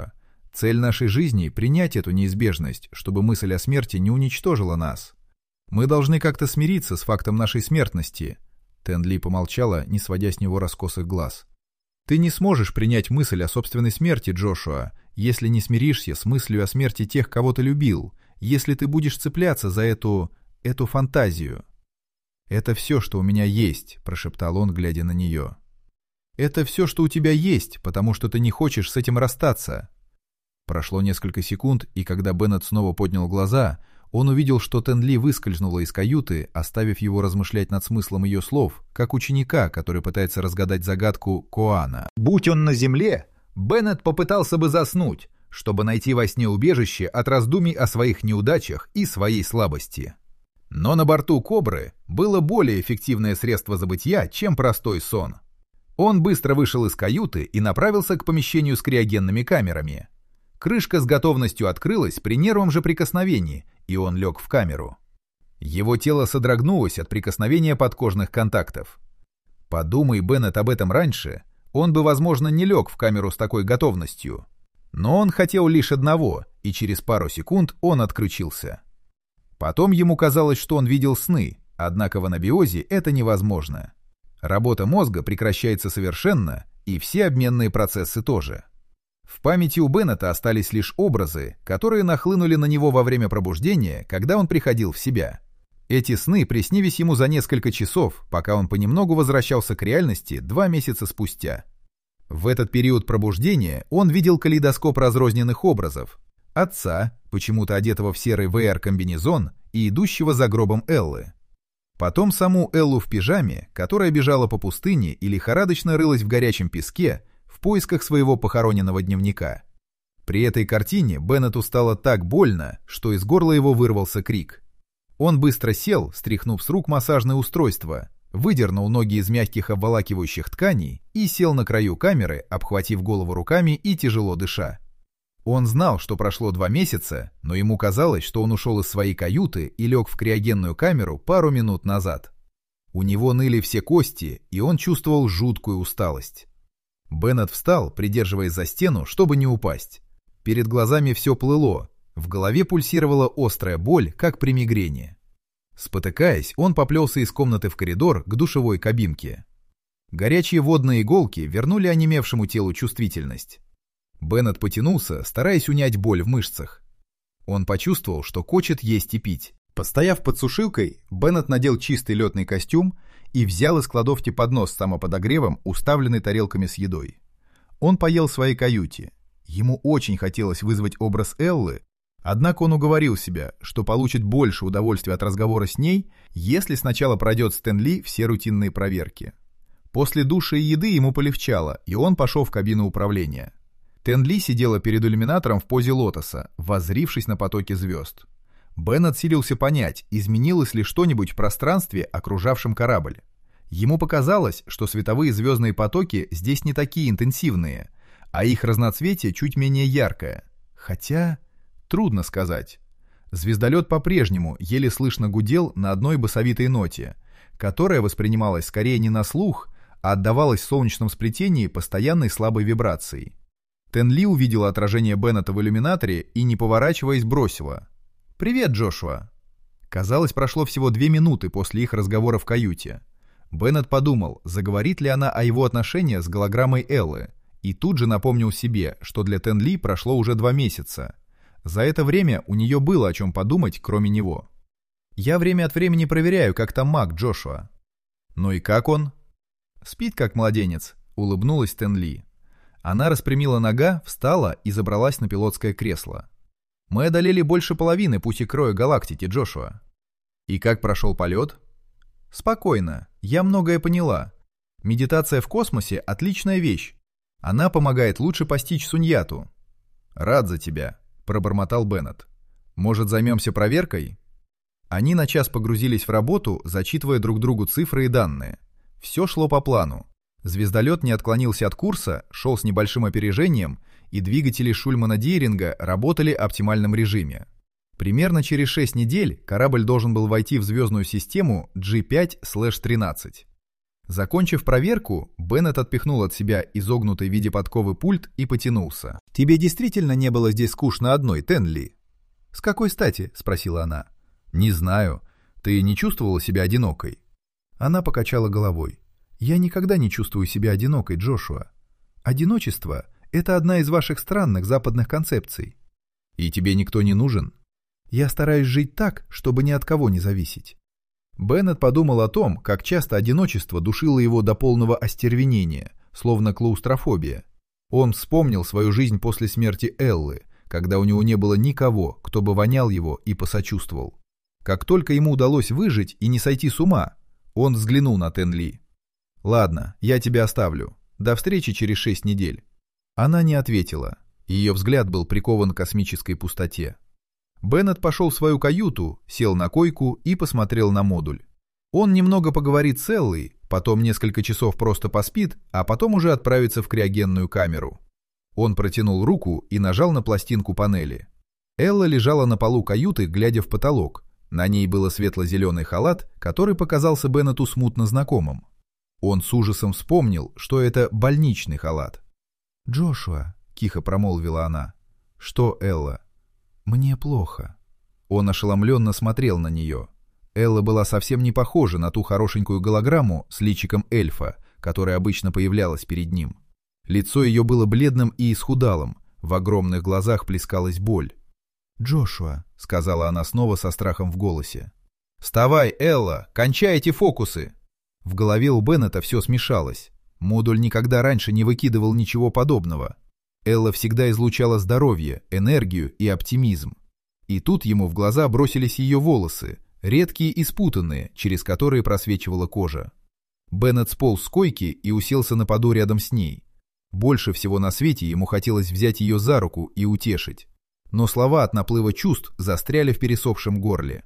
Цель нашей жизни — принять эту неизбежность, чтобы мысль о смерти не уничтожила нас. Мы должны как-то смириться с фактом нашей смертности». Тен-Ли помолчала, не сводя с него раскосых глаз. «Ты не сможешь принять мысль о собственной смерти, Джошуа, если не смиришься с мыслью о смерти тех, кого ты любил, если ты будешь цепляться за эту фантазию». «Это все, что у меня есть», — прошептал он, глядя на нее. «Это все, что у тебя есть, потому что ты не хочешь с этим расстаться». Прошло несколько секунд, и когда Беннет снова поднял глаза, он увидел, что Тен-Ли выскользнула из каюты, оставив его размышлять над смыслом ее слов, как ученика, который пытается разгадать загадку Коана. Будь он на земле, Беннет попытался бы заснуть, чтобы найти во сне убежище от раздумий о своих неудачах и своей слабости. Но на борту «Кобры» было более эффективное средство забытья, чем простой сон. Он быстро вышел из каюты и направился к помещению с криогенными камерами. Крышка с готовностью открылась при нервном же прикосновении, и он лег в камеру. Его тело содрогнулось от прикосновения подкожных контактов. Подумай Беннет об этом раньше, он бы, возможно, не лег в камеру с такой готовностью. Но он хотел лишь одного, и через пару секунд он отключился. Потом ему казалось, что он видел сны, однако в анабиозе это невозможно. Работа мозга прекращается совершенно, и все обменные процессы тоже. В памяти у Беннета остались лишь образы, которые нахлынули на него во время пробуждения, когда он приходил в себя. Эти сны приснились ему за несколько часов, пока он понемногу возвращался к реальности 2 месяца спустя. В этот период пробуждения он видел калейдоскоп разрозненных образов. Отца, почему-то одетого в серый VR-комбинезон, и идущего за гробом Эллы. Потом саму Эллу в пижаме, которая бежала по пустыне и лихорадочно рылась в горячем песке, в поисках своего похороненного дневника. При этой картине Беннету стало так больно, что из горла его вырвался крик. Он быстро сел, стряхнув с рук массажное устройство, выдернул ноги из мягких обволакивающих тканей и сел на краю камеры, обхватив голову руками и тяжело дыша. Он знал, что прошло 2 месяца, но ему казалось, что он ушел из своей каюты и лег в криогенную камеру пару минут назад. У него ныли все кости, и он чувствовал жуткую усталость. Беннет встал, придерживаясь за стену, чтобы не упасть. Перед глазами все плыло, в голове пульсировала острая боль, как при мигрени. Спотыкаясь, он поплелся из комнаты в коридор к душевой кабинке. Горячие водные иголки вернули онемевшему телу чувствительность. Беннет потянулся, стараясь унять боль в мышцах. Он почувствовал, что хочет есть и пить. Постояв под сушилкой, Беннет надел чистый летный костюм и взял из кладовки поднос с самоподогревом, уставленный тарелками с едой. Он поел в своей каюте. Ему очень хотелось вызвать образ Эллы, однако он уговорил себя, что получит больше удовольствия от разговора с ней, если сначала пройдет с Тен-Ли все рутинные проверки. После душа и еды ему полегчало, и он пошел в кабину управления. Тен-Ли сидела перед иллюминатором в позе лотоса, воззрившись на потоки звезд. Беннет силился понять, изменилось ли что-нибудь в пространстве, окружавшем корабль. Ему показалось, что световые звездные потоки здесь не такие интенсивные, а их разноцветие чуть менее яркое. Хотя, трудно сказать. Звездолет по-прежнему еле слышно гудел на одной басовитой ноте, которая воспринималась скорее не на слух, а отдавалась в солнечном сплетении постоянной слабой вибрацией. Тен-Ли увидела отражение Беннета в иллюминаторе и, не поворачиваясь, бросила: «Привет, Джошуа». Казалось, прошло всего 2 минуты после их разговора в каюте. Беннет подумал, заговорит ли она о его отношениях с голограммой Эллы, и тут же напомнил себе, что для Тен-Ли прошло уже 2 месяца. За это время у нее было о чем подумать, кроме него. «Я время от времени проверяю, как там Мак, Джошуа». «Ну и как он?» «Спит, как младенец», — улыбнулась Тен-Ли. Она распрямила нога, встала и забралась на пилотское кресло. «Мы одолели больше половины пути кроя галактики, Джошуа». «И как прошел полет?» «Спокойно. Я многое поняла. Медитация в космосе — отличная вещь. Она помогает лучше постичь суньяту». «Рад за тебя», — пробормотал Беннет. «Может, займемся проверкой?» Они на час погрузились в работу, зачитывая друг другу цифры и данные. Все шло по плану. Звездолет не отклонился от курса, шел с небольшим опережением, и двигатели Шульмана-Диринга работали в оптимальном режиме. Примерно через 6 недель корабль должен был войти в звездную систему G5/13. Закончив проверку, Беннет отпихнул от себя изогнутый в виде подковы пульт и потянулся. «Тебе действительно не было здесь скучно одной, Тенли?» «С какой стати?» — спросила она. «Не знаю. Ты не чувствовала себя одинокой?» Она покачала головой. «Я никогда не чувствую себя одинокой, Джошуа. Одиночество — это одна из ваших странных западных концепций». «И тебе никто не нужен?» «Я стараюсь жить так, чтобы ни от кого не зависеть». Беннет подумал о том, как часто одиночество душило его до полного остервенения, словно клаустрофобия. Он вспомнил свою жизнь после смерти Эллы, когда у него не было никого, кто бы вонял его и посочувствовал. Как только ему удалось выжить и не сойти с ума, он взглянул на Тенли. «Ладно, я тебя оставлю. До встречи через 6 недель». Она не ответила. Ее взгляд был прикован к космической пустоте. Беннет пошел в свою каюту, сел на койку и посмотрел на модуль. Он немного поговорит с Эллой, потом несколько часов просто поспит, а потом уже отправится в криогенную камеру. Он протянул руку и нажал на пластинку панели. Элла лежала на полу каюты, глядя в потолок. На ней был светло-зеленый халат, который показался Беннету смутно знакомым. Он с ужасом вспомнил, что это больничный халат. «Джошуа», — тихо промолвила она. «Что, Элла?» «Мне плохо». Он ошеломленно смотрел на нее. Элла была совсем не похожа на ту хорошенькую голограмму с личиком эльфа, которая обычно появлялась перед ним. Лицо ее было бледным и исхудалым, в огромных глазах плескалась боль. «Джошуа», — сказала она снова со страхом в голосе. «Вставай, Элла, кончай эти фокусы!» В голове у Беннета все смешалось. Модуль никогда раньше не выкидывал ничего подобного. Элла всегда излучала здоровье, энергию и оптимизм. И тут ему в глаза бросились ее волосы, редкие и спутанные, через которые просвечивала кожа. Беннет сполз с койки и уселся на поду рядом с ней. Больше всего на свете ему хотелось взять ее за руку и утешить. Но слова от наплыва чувств застряли в пересохшем горле.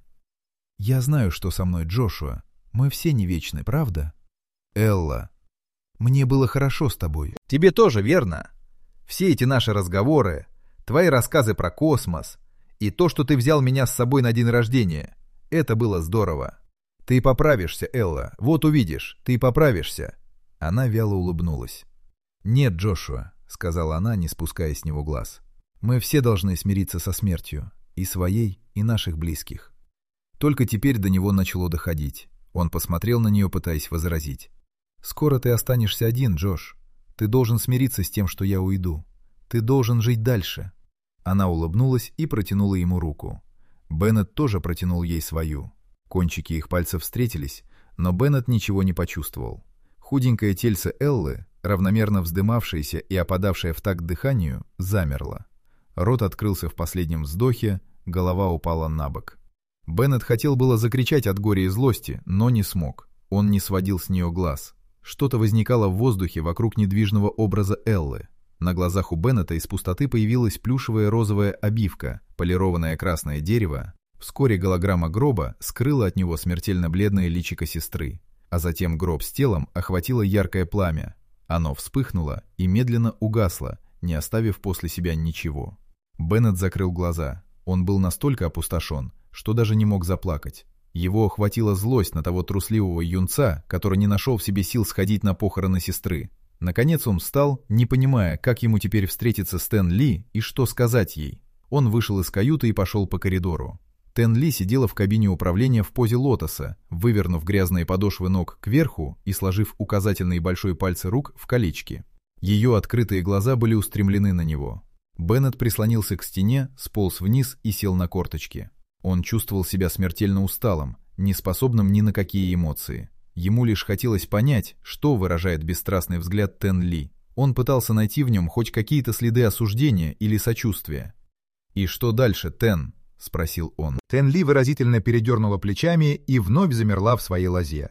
«Я знаю, что со мной, Джошуа. Мы все не вечны, правда?» «Элла, мне было хорошо с тобой». «Тебе тоже, верно? Все эти наши разговоры, твои рассказы про космос и то, что ты взял меня с собой на день рождения, это было здорово. Ты поправишься, Элла, вот увидишь, ты поправишься». Она вяло улыбнулась. «Нет, Джошуа», — сказала она, не спуская с него глаз. «Мы все должны смириться со смертью, и своей, и наших близких». Только теперь до него начало доходить. Он посмотрел на нее, пытаясь возразить. «Скоро ты останешься один, Джош. Ты должен смириться с тем, что я уйду. Ты должен жить дальше». Она улыбнулась и протянула ему руку. Беннет тоже протянул ей свою. Кончики их пальцев встретились, но Беннет ничего не почувствовал. Худенькое тельце Эллы, равномерно вздымавшееся и опадавшее в такт дыханию, замерло. Рот открылся в последнем вздохе, голова упала на бок. Беннет хотел было закричать от горя и злости, но не смог. Он не сводил с нее глаз. Что-то возникало в воздухе вокруг недвижного образа Эллы. На глазах у Беннета из пустоты появилась плюшевая розовая обивка, полированное красное дерево. Вскоре голограмма гроба скрыла от него смертельно бледное личико сестры. А затем гроб с телом охватило яркое пламя. Оно вспыхнуло и медленно угасло, не оставив после себя ничего. Беннет закрыл глаза. Он был настолько опустошен, что даже не мог заплакать. Его охватила злость на того трусливого юнца, который не нашел в себе сил сходить на похороны сестры. Наконец он встал, не понимая, как ему теперь встретиться с Тен Ли и что сказать ей. Он вышел из каюты и пошел по коридору. Тен Ли сидела в кабине управления в позе лотоса, вывернув грязные подошвы ног кверху и сложив указательный и большой пальцы рук в колечки. Ее открытые глаза были устремлены на него. Беннет прислонился к стене, сполз вниз и сел на корточки. Он чувствовал себя смертельно усталым, неспособным ни на какие эмоции. Ему лишь хотелось понять, что выражает бесстрастный взгляд Тен Ли. Он пытался найти в нем хоть какие-то следы осуждения или сочувствия. «И что дальше, Тен?» — спросил он. Тен Ли выразительно передернула плечами и вновь замерла в своей лозе.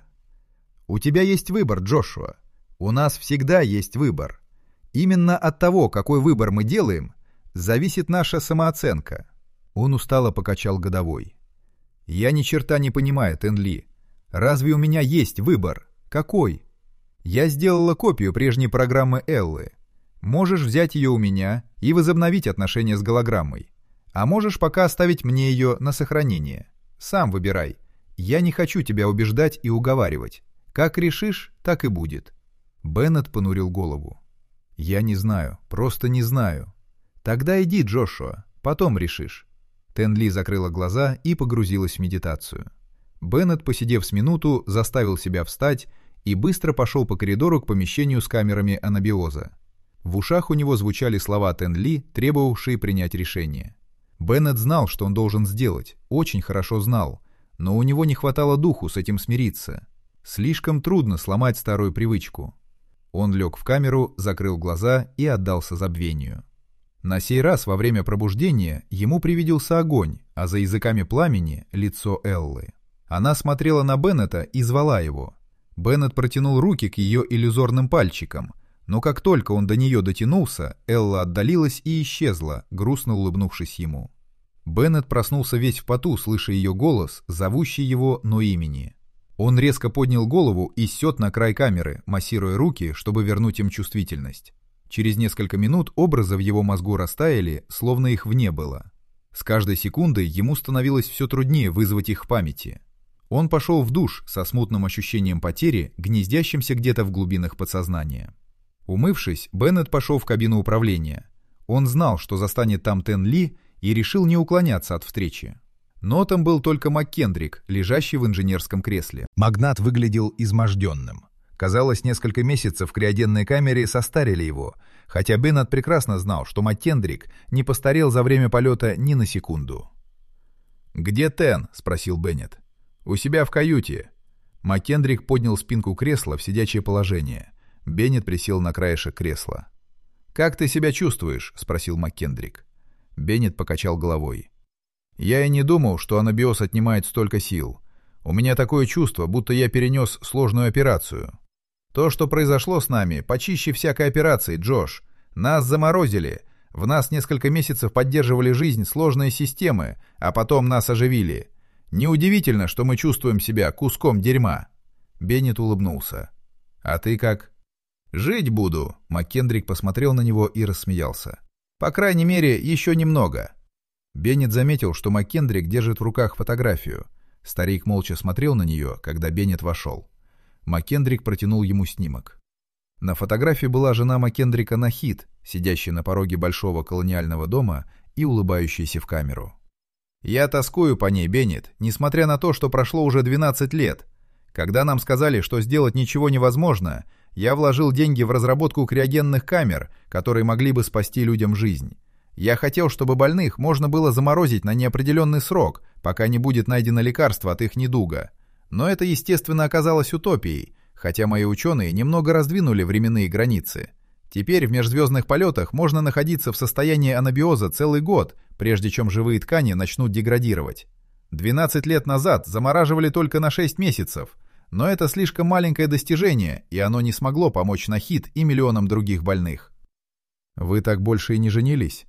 «У тебя есть выбор, Джошуа. У нас всегда есть выбор. Именно от того, какой выбор мы делаем, зависит наша самооценка». Он устало покачал головой. «Я ни черта не понимаю, Тен Ли. Разве у меня есть выбор? Какой? Я сделала копию прежней программы Эллы. Можешь взять ее у меня и возобновить отношения с голограммой. А можешь пока оставить мне ее на сохранение. Сам выбирай. Я не хочу тебя убеждать и уговаривать. Как решишь, так и будет». Беннет понурил голову. «Я не знаю, просто не знаю». «Тогда иди, Джошуа, потом решишь». Тен Ли закрыла глаза и погрузилась в медитацию. Беннет, посидев с минуту, заставил себя встать и быстро пошел по коридору к помещению с камерами анабиоза. В ушах у него звучали слова Тен Ли, требовавшие принять решение. Беннет знал, что он должен сделать, очень хорошо знал, но у него не хватало духу с этим смириться. Слишком трудно сломать старую привычку. Он лег в камеру, закрыл глаза и отдался забвению. На сей раз во время пробуждения ему привиделся огонь, а за языками пламени — лицо Эллы. Она смотрела на Беннета и звала его. Беннет протянул руки к ее иллюзорным пальчикам, но как только он до нее дотянулся, Элла отдалилась и исчезла, грустно улыбнувшись ему. Беннет проснулся весь в поту, слыша ее голос, зовущий его, но имени. Он резко поднял голову и сёт на край камеры, массируя руки, чтобы вернуть им чувствительность. Через несколько минут образы в его мозгу растаяли, словно их вне было. С каждой секундой ему становилось все труднее вызвать их в памяти. Он пошел в душ со смутным ощущением потери, гнездящимся где-то в глубинах подсознания. Умывшись, Беннет пошел в кабину управления. Он знал, что застанет там Тен Ли, и решил не уклоняться от встречи. Но там был только МакКендрик, лежащий в инженерском кресле. Магнат выглядел изможденным. Казалось, несколько месяцев в криогенной камере состарили его, хотя Беннет прекрасно знал, что МакКендрик не постарел за время полета ни на секунду. «Где Тен?» — спросил Беннет. «У себя в каюте». МакКендрик поднял спинку кресла в сидячее положение. Беннет присел на краешек кресла. «Как ты себя чувствуешь?» — спросил МакКендрик. Беннет покачал головой. «Я и не думал, что анабиоз отнимает столько сил. У меня такое чувство, будто я перенес сложную операцию. То, что произошло с нами, почище всякой операции, Джош. Нас заморозили. В нас несколько месяцев поддерживали жизнь сложные системы, а потом нас оживили. Неудивительно, что мы чувствуем себя куском дерьма». Беннет улыбнулся. «А ты как?» «Жить буду», — МакКендрик посмотрел на него и рассмеялся. «По крайней мере, еще немного». Беннет заметил, что МакКендрик держит в руках фотографию. Старик молча смотрел на нее, когда Беннет вошел. МакКендрик протянул ему снимок. На фотографии была жена МакКендрика Нахид, сидящая на пороге большого колониального дома и улыбающаяся в камеру. «Я тоскую по ней, Беннет, несмотря на то, что прошло уже 12 лет. Когда нам сказали, что сделать ничего невозможно, я вложил деньги в разработку криогенных камер, которые могли бы спасти людям жизнь. Я хотел, чтобы больных можно было заморозить на неопределенный срок, пока не будет найдено лекарство от их недуга. Но это, естественно, оказалось утопией, хотя мои ученые немного раздвинули временные границы. Теперь в межзвездных полетах можно находиться в состоянии анабиоза целый год, прежде чем живые ткани начнут деградировать. 12 лет назад замораживали только на 6 месяцев, но это слишком маленькое достижение, и оно не смогло помочь Нахид и миллионам других больных». «Вы так больше и не женились?»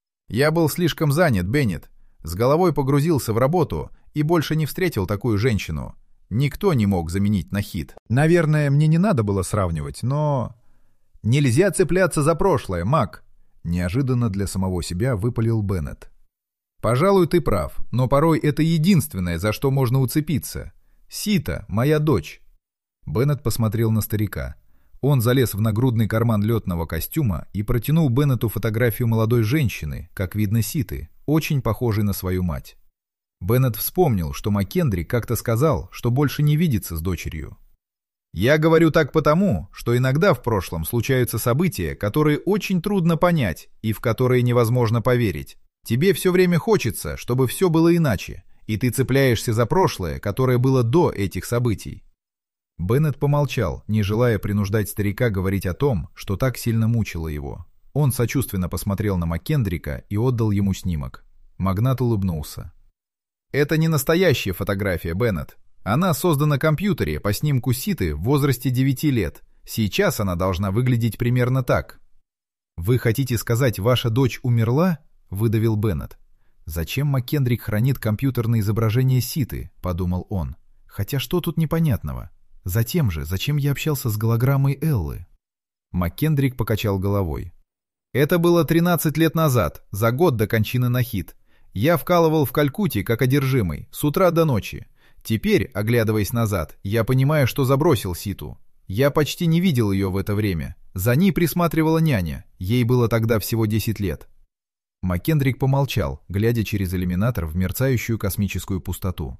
«Я был слишком занят, Беннет. С головой погрузился в работу и больше не встретил такую женщину. Никто не мог заменить Нахид». «Наверное, мне не надо было сравнивать, но...» «Нельзя цепляться за прошлое, Мак!» Неожиданно для самого себя выпалил Беннет. «Пожалуй, ты прав, но порой это единственное, за что можно уцепиться. Сита, моя дочь». Беннет посмотрел на старика. Он залез в нагрудный карман летного костюма и протянул Беннету фотографию молодой женщины, как видно Ситы, очень похожей на свою мать. Беннет вспомнил, что МакКендрик как-то сказал, что больше не видится с дочерью. «Я говорю так потому, что иногда в прошлом случаются события, которые очень трудно понять и в которые невозможно поверить. Тебе все время хочется, чтобы все было иначе, и ты цепляешься за прошлое, которое было до этих событий». Беннет помолчал, не желая принуждать старика говорить о том, что так сильно мучило его. Он сочувственно посмотрел на МакКендрика и отдал ему снимок. Магнат улыбнулся. «Это не настоящая фотография, Беннет. Она создана на компьютере по снимку Ситы в возрасте 9 лет. Сейчас она должна выглядеть примерно так». «Вы хотите сказать, ваша дочь умерла?» — выдавил Беннет. «Зачем МакКендрик хранит компьютерное изображение Ситы?» — подумал он. «Хотя что тут непонятного? Затем же, зачем я общался с голограммой Эллы?» МакКендрик покачал головой. «Это было 13 лет назад, за год до кончины Нахид. Я вкалывал в Калькутте как одержимый, с утра до ночи. Теперь, оглядываясь назад, я понимаю, что забросил Ситу. Я почти не видел ее в это время. За ней присматривала няня, ей было тогда всего 10 лет. Маккендрик помолчал, глядя через иллюминатор в мерцающую космическую пустоту.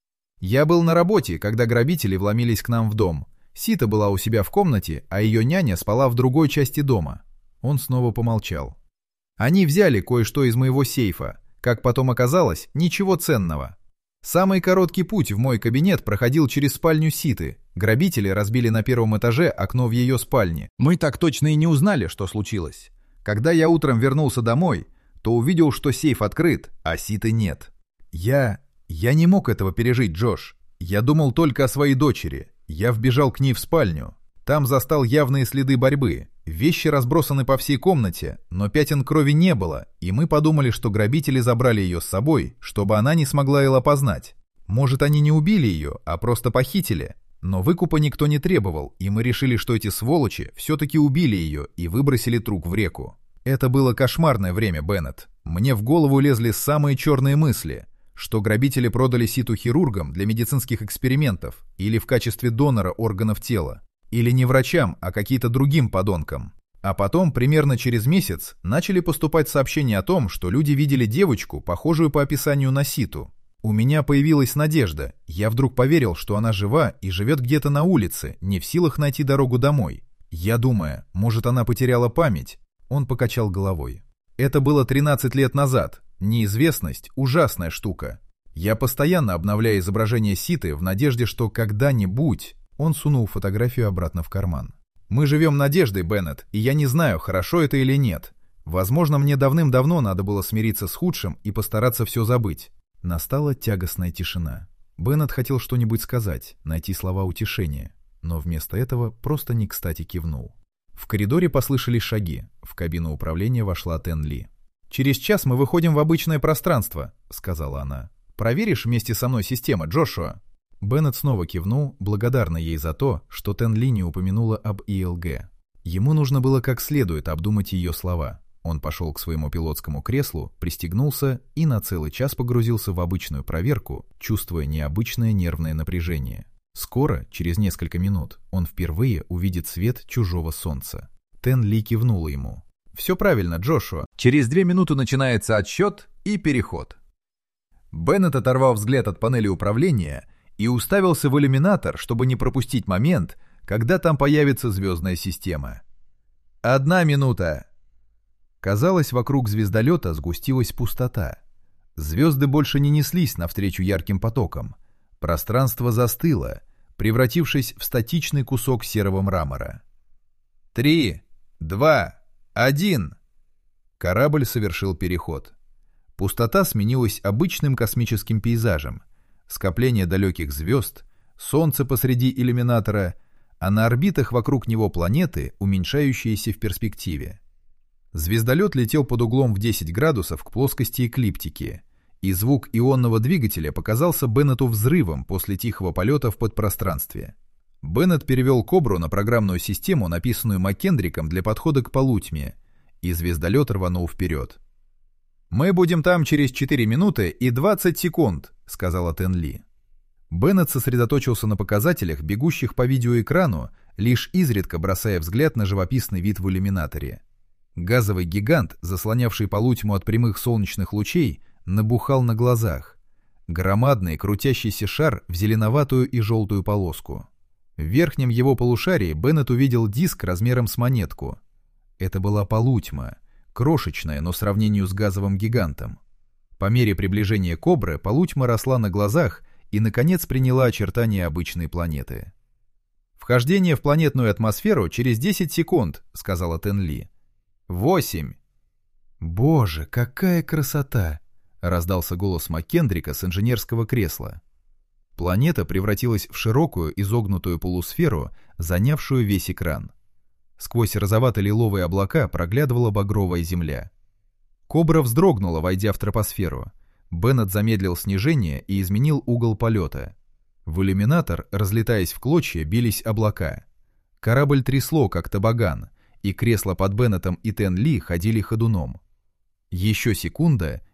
«Я был на работе, когда грабители вломились к нам в дом. Сита была у себя в комнате, а ее няня спала в другой части дома». Он снова помолчал. «Они взяли кое-что из моего сейфа. Как потом оказалось, ничего ценного. Самый короткий путь в мой кабинет проходил через спальню Ситы. Грабители разбили на первом этаже окно в ее спальне. Мы так точно и не узнали, что случилось. Когда я утром вернулся домой, то увидел, что сейф открыт, а Ситы нет. Я не мог этого пережить, Джош. Я думал только о своей дочери. Я вбежал к ней в спальню. Там застал явные следы борьбы. Вещи разбросаны по всей комнате, но пятен крови не было, и мы подумали, что грабители забрали ее с собой, чтобы она не смогла их опознать. Может, они не убили ее, а просто похитили. Но выкупа никто не требовал, и мы решили, что эти сволочи все-таки убили ее и выбросили труп в реку. Это было кошмарное время, Беннет. Мне в голову лезли самые черные мысли, что грабители продали Ситу хирургам для медицинских экспериментов или в качестве донора органов тела. Или не врачам, а каким-то другим подонкам. А потом, примерно через месяц, начали поступать сообщения о том, что люди видели девочку, похожую по описанию на Ситу. У меня появилась надежда. Я вдруг поверил, что она жива и живет где-то на улице, не в силах найти дорогу домой. Я думаю, может, она потеряла память? Он покачал головой. Это было 13 лет назад. Неизвестность – ужасная штука. Я постоянно обновляю изображение Ситы в надежде, что когда-нибудь... Он сунул фотографию обратно в карман. «Мы живем надеждой, Беннет, и я не знаю, хорошо это или нет. Возможно, мне давным-давно надо было смириться с худшим и постараться все забыть». Настала тягостная тишина. Беннет хотел что-нибудь сказать, найти слова утешения, но вместо этого просто не кстати кивнул. В коридоре послышались шаги. В кабину управления вошла Тен Ли. «Через час мы выходим в обычное пространство», — сказала она. «Проверишь вместе со мной систему, Джошуа?» Беннет снова кивнул, благодарна ей за то, что Тен Ли не упомянула об ИЛГ. Ему нужно было как следует обдумать ее слова. Он пошел к своему пилотскому креслу, пристегнулся и на целый час погрузился в обычную проверку, чувствуя необычное нервное напряжение. Скоро, через несколько минут, он впервые увидит свет чужого солнца. Тен Ли кивнула ему. «Все правильно, Джошуа. Через 2 минуты начинается отсчет и переход». Беннет оторвал взгляд от панели управления и уставился в иллюминатор, чтобы не пропустить момент, когда там появится звездная система. 1 минута. Казалось, вокруг звездолета сгустилась пустота. Звезды больше не неслись навстречу ярким потокам. Пространство застыло, превратившись в статичный кусок серого мрамора. 3, 2, 1. Корабль совершил переход. Пустота сменилась обычным космическим пейзажем. Скопление далеких звезд, солнце посреди иллюминатора, а на орбитах вокруг него планеты, уменьшающиеся в перспективе. Звездолет летел под углом в 10 градусов к плоскости эклиптики, и звук ионного двигателя показался Беннету взрывом после тихого полета в подпространстве. Беннет перевел Кобру на программную систему, написанную Маккендриком для подхода к полутьме, и звездолет рванул вперед. «Мы будем там через 4 минуты и 20 секунд», — сказала Тен Ли. Беннет сосредоточился на показателях, бегущих по видеоэкрану, лишь изредка бросая взгляд на живописный вид в иллюминаторе. Газовый гигант, заслонявший полутьму от прямых солнечных лучей, набухал на глазах. Громадный крутящийся шар в зеленоватую и желтую полоску. В верхнем его полушарии Беннет увидел диск размером с монетку. Это была полутьма. Крошечная, но в сравнении с газовым гигантом. По мере приближения Кобры полутьма росла на глазах и, наконец, приняла очертания обычной планеты. «Вхождение в планетную атмосферу через 10 секунд», — сказала Тен Ли. 8. «Боже, какая красота!» — раздался голос Маккендрика с инженерского кресла. Планета превратилась в широкую изогнутую полусферу, занявшую весь экран. Сквозь розовато-лиловые облака проглядывала багровая земля. Кобра вздрогнула, войдя в тропосферу. Беннет замедлил снижение и изменил угол полета. В иллюминатор, разлетаясь в клочья, бились облака. Корабль трясло, как тобоган, и кресла под Беннетом и Тен Ли ходили ходуном. Еще секунда,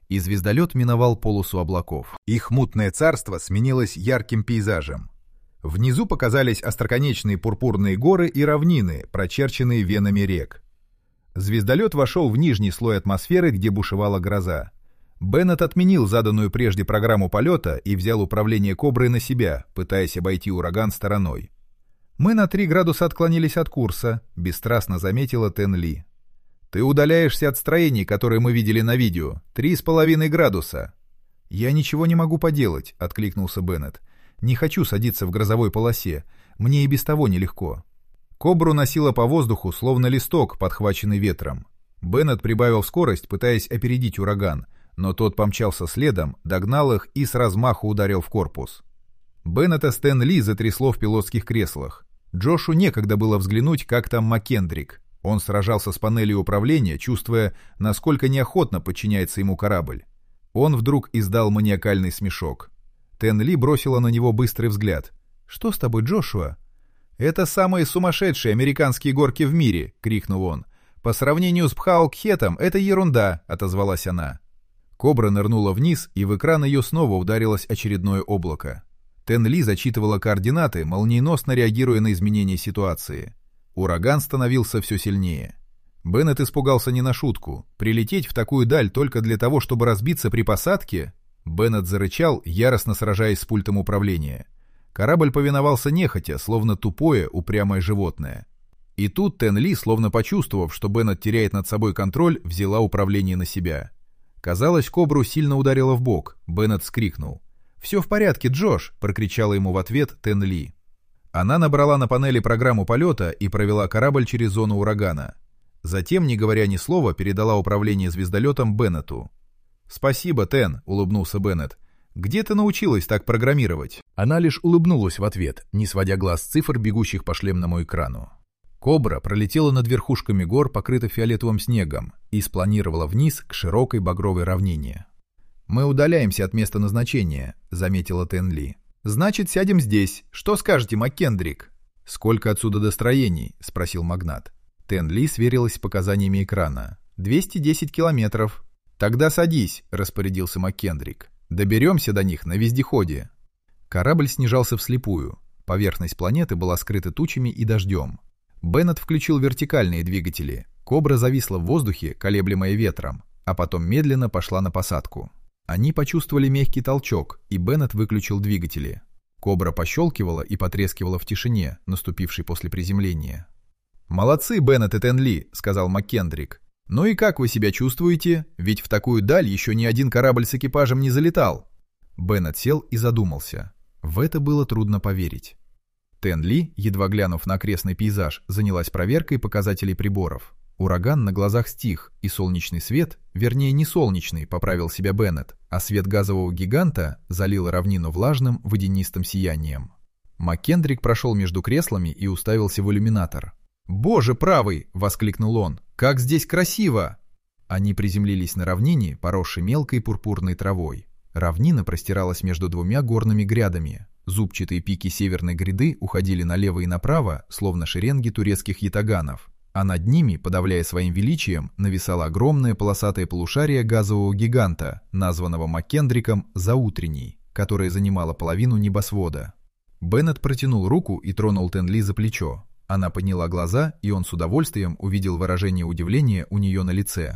и звездолет миновал полосу облаков. Их мутное царство сменилось ярким пейзажем. Внизу показались остроконечные пурпурные горы и равнины, прочерченные венами рек. Звездолет вошел в нижний слой атмосферы, где бушевала гроза. Беннет отменил заданную прежде программу полета и взял управление «Коброй» на себя, пытаясь обойти ураган стороной. «Мы на 3 градуса отклонились от курса», — бесстрастно заметила Тен Ли. «Ты удаляешься от строений, которые мы видели на видео. 3,5 градуса». «Я ничего не могу поделать», — откликнулся Беннет. «Не хочу садиться в грозовой полосе. Мне и без того нелегко». «Кобру» носило по воздуху, словно листок, подхваченный ветром. Беннет прибавил скорость, пытаясь опередить ураган, но тот помчался следом, догнал их и с размаху ударил в корпус. Беннета с Тен Ли затрясло в пилотских креслах. Джошу некогда было взглянуть, как там Маккендрик. Он сражался с панелью управления, чувствуя, насколько неохотно подчиняется ему корабль. Он вдруг издал маниакальный смешок. Тен Ли бросила на него быстрый взгляд. «Что с тобой, Джошуа?» «Это самые сумасшедшие американские горки в мире!» — крикнул он. «По сравнению с Пхаокхетом это ерунда!» — отозвалась она. Кобра нырнула вниз, и в экран ее снова ударилось очередное облако. Тен Ли зачитывала координаты, молниеносно реагируя на изменения ситуации. Ураган становился все сильнее. Беннет испугался не на шутку. Прилететь в такую даль только для того, чтобы разбиться при посадке? Беннет зарычал, яростно сражаясь с пультом управления. Корабль повиновался нехотя, словно тупое, упрямое животное. И тут Тен Ли, словно почувствовав, что Беннет теряет над собой контроль, взяла управление на себя. Казалось, Кобру сильно ударило в бок. Беннет вскрикнул. «Все в порядке, Джош!» — прокричала ему в ответ Тен Ли. Она набрала на панели программу полета и провела корабль через зону урагана. Затем, не говоря ни слова, передала управление звездолетом Беннету. «Спасибо, Тен», — улыбнулся Беннет. «Где ты научилась так программировать?» Она лишь улыбнулась в ответ, не сводя глаз с цифр, бегущих по шлемному экрану. Кобра пролетела над верхушками гор, покрытой фиолетовым снегом, и спланировала вниз к широкой багровой равнине. «Мы удаляемся от места назначения», — заметила Тен Ли. «Значит, сядем здесь. Что скажете, Маккендрик?» «Сколько отсюда до строений?» — спросил магнат. Тен Ли сверилась с показаниями экрана. 210 километров. «Тогда садись», — распорядился Маккендрик. «Доберемся до них на вездеходе». Корабль снижался вслепую. Поверхность планеты была скрыта тучами и дождем. Беннет включил вертикальные двигатели. Кобра зависла в воздухе, колеблемая ветром, а потом медленно пошла на посадку. Они почувствовали мягкий толчок, и Беннет выключил двигатели. Кобра пощелкивала и потрескивала в тишине, наступившей после приземления. «Молодцы, Беннет и Тен Ли», — сказал Маккендрик. «Ну и как вы себя чувствуете? Ведь в такую даль еще ни один корабль с экипажем не залетал». Беннет сел и задумался. В это было трудно поверить. Тен Ли, едва глянув на окрестный пейзаж, занялась проверкой показателей приборов. Ураган на глазах стих, и солнечный свет, вернее не солнечный, поправил себя Беннет, а свет газового гиганта залил равнину влажным водянистым сиянием. Маккендрик прошел между креслами и уставился в иллюминатор. «Боже правый!» — воскликнул он. «Как здесь красиво!» Они приземлились на равнине, поросшей мелкой пурпурной травой. Равнина простиралась между двумя горными грядами. Зубчатые пики северной гряды уходили налево и направо, словно шеренги турецких ятаганов, а над ними, подавляя своим величием, нависало огромное полосатое полушарие газового гиганта, названного Маккендриком «Заутренний», которое занимало половину небосвода. Беннет протянул руку и тронул Тен Ли за плечо. Она подняла глаза, и он с удовольствием увидел выражение удивления у нее на лице.